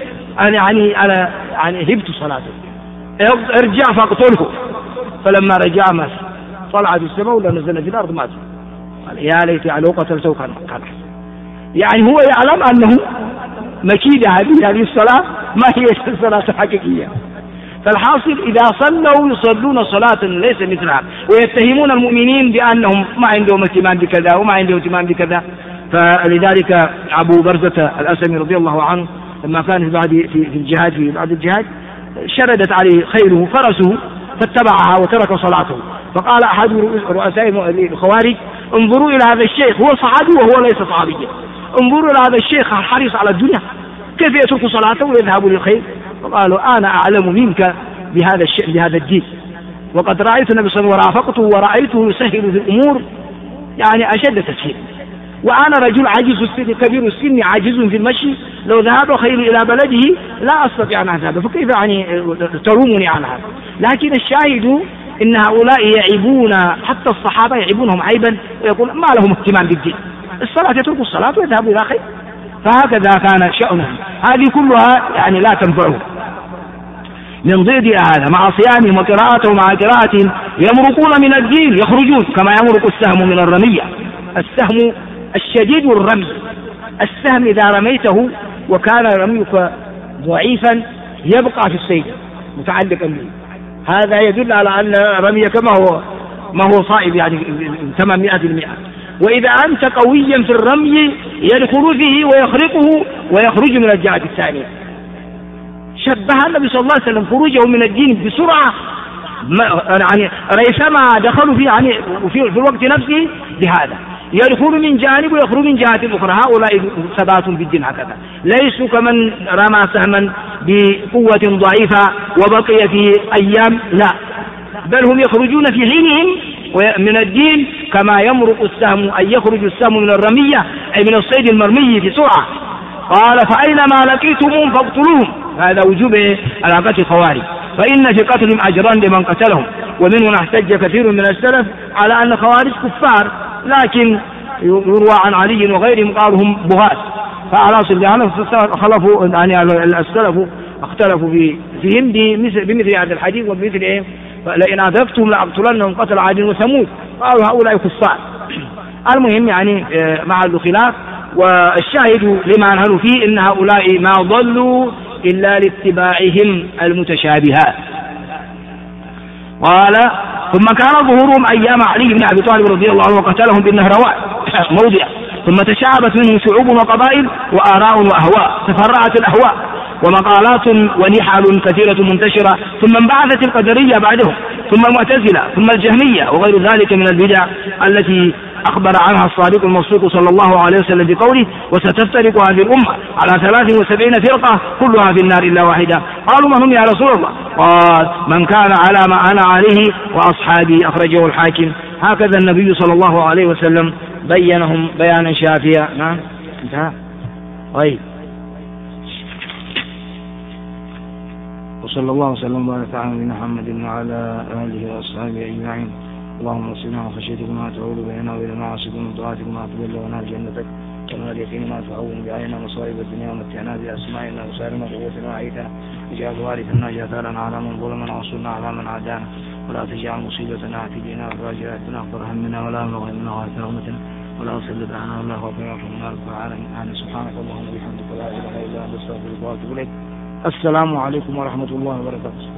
يعني هبت صلاته، ارجع فاقتله. فلما رجع مات، طلع في السماء ولا نزل في الأرض مات. قال يا ليت لو قتلته كان يعني هو يعلم أنه مكيدة هذه الصلاة ما هي الصلاة الحقيقية. فالحاصل إذا صلوا يصلون صلاة ليس مثلها، ويتهمون المؤمنين بأنهم ما عندهم اهتمام بكذا وما عندهم اهتمام بكذا. فلذلك أبو برزة الأسلمي رضي الله عنه لما كان في الجهاد، في بعد الجهاد شردت عليه خيله فرسه فاتبعها وترك صلاته. فقال أحد رؤساء الخوارج: انظروا إلى هذا الشيخ، هو صحابي وهو ليس صحابيا، انظروا إلى هذا الشيخ الحريص على الدنيا كيف يترك صلاته ويذهب للخير. فقالوا أنا أعلم منك بهذا الشيء بهذا الدين، وقد رأيت النبي صلى الله عليه وسلم ورافقته ورأيته يسهل في الأمور يعني أشد تسهيل، وأنا رجل عاجز السن كبير السن عاجز في المشي، لو ذهب خير إلى بلده لا أستطيع أن أذهب، فكيف يعني تلومني على هذا؟ لكن الشاهد إن هؤلاء يعيبون حتى الصحابة، يعيبونهم عيبا ويقول ما لهم اهتمام بالدين، الصلاة يترك الصلاة ويذهبوا إلى خير. فهكذا كان شأنهم. هذه كلها يعني لا تنفعهم. من ضد هذا مع صيامهم وقراءتهم مع قراءتهم يمرقون من الدين، يخرجون كما يمرق السهم من الرمية. السهم الشديد الرمي، السهم إذا رميته وكان رميك ضعيفا يبقى في الصيد متعلقا به، هذا يدل على أن رميك ما هو صائب يعني تمام 100%. وإذا أنت قويا في الرمي يدخل فيه ويخرقه ويخرج من الجهة الثانية. شبه النبي صلى الله عليه وسلم خروجه من الدين بسرعة يعني ريثما دخلوا فيه يعني في الوقت نفسه بهذا، يدخل من جانب ويخرج من جهة أخرى. هؤلاء ثبات في الدين هكذا، ليسوا كمن رمى سهما بقوة ضعيفة وبقي في أيام، لا، بل هم يخرجون في حينهم من الدين كما يمرق السهم، أي يخرج السهم من الرمية أي من الصيد المرمي في سرعة. قال فأينما لقيتموهم فاقتلوهم، هذا وجوب علاقة الخوارج، فإن في قتلهم أجران لمن قتلهم. ومنه احتج كثير من السلف على أن الخوارج كفار، لكن يروى عن علي وغيرهم قالوا هم بغاة. فعلى صلى خلفوا يعني السلف اختلفوا فيهم بمثل هذا الحديث وبمثل ايه، لئن أدركتم لأقتلنهم قتل عاد وثمود، قالوا هؤلاء كفار. المهم يعني محل خلاف، والشاهد لما نهلوا فيه إن هؤلاء ما ضلوا إلا لاتباعهم المتشابهات. قال ثم كان ظهورهم أيام علي بن أبي طالب رضي الله عنه وقتلهم بالنهروان موضع، ثم تشعبت منهم شعوب وقبائل وآراء وأهواء، تفرعت الأهواء ومقالات ونحل كثيرة منتشرة، ثم انبعثت القدرية بعدهم، ثم المعتزلة، ثم الجهمية وغير ذلك من البدع التي أخبر عنها الصادق المصدوق صلى الله عليه وسلم بقوله وستفترق هذه الأمة على 73 فرقة كلها في النار إلا واحدة. قالوا من هم يا رسول الله؟ قال من كان على ما أنا عليه وأصحابي، أخرجه الحاكم. هكذا النبي صلى الله عليه وسلم بينهم بيانا شافيا. نعم انتهى. طيب، وصلى الله وسلم وبارك على نبينا محمد وعلى آله وأصحابه أجمعين. اللهم اصلنا من خشيتك ما تعول بيننا وبين معاصيك ومن طاعتك ما تبلغنا جنتك ومن اليقين ما تعون بعيننا مصائب الدنيا ومتعنا بأسمائنا وسائرنا قوتنا وعيتنا اجعل وارثنا جثارنا على من ظلمنا وانصرنا على من عادانا ولا تجعل مصيبتنا في ديننا وراجعتنا اكبر همنا ولا مبلغ منا وغاية رحمتنا ولا تسلط علينا ولا خوفنا وارحمنا رب العالمين. سبحانك اللهم وبحمدك لا اله الا انت استغفرك واتوب اليك. السلام عليكم ورحمة الله وبركاته.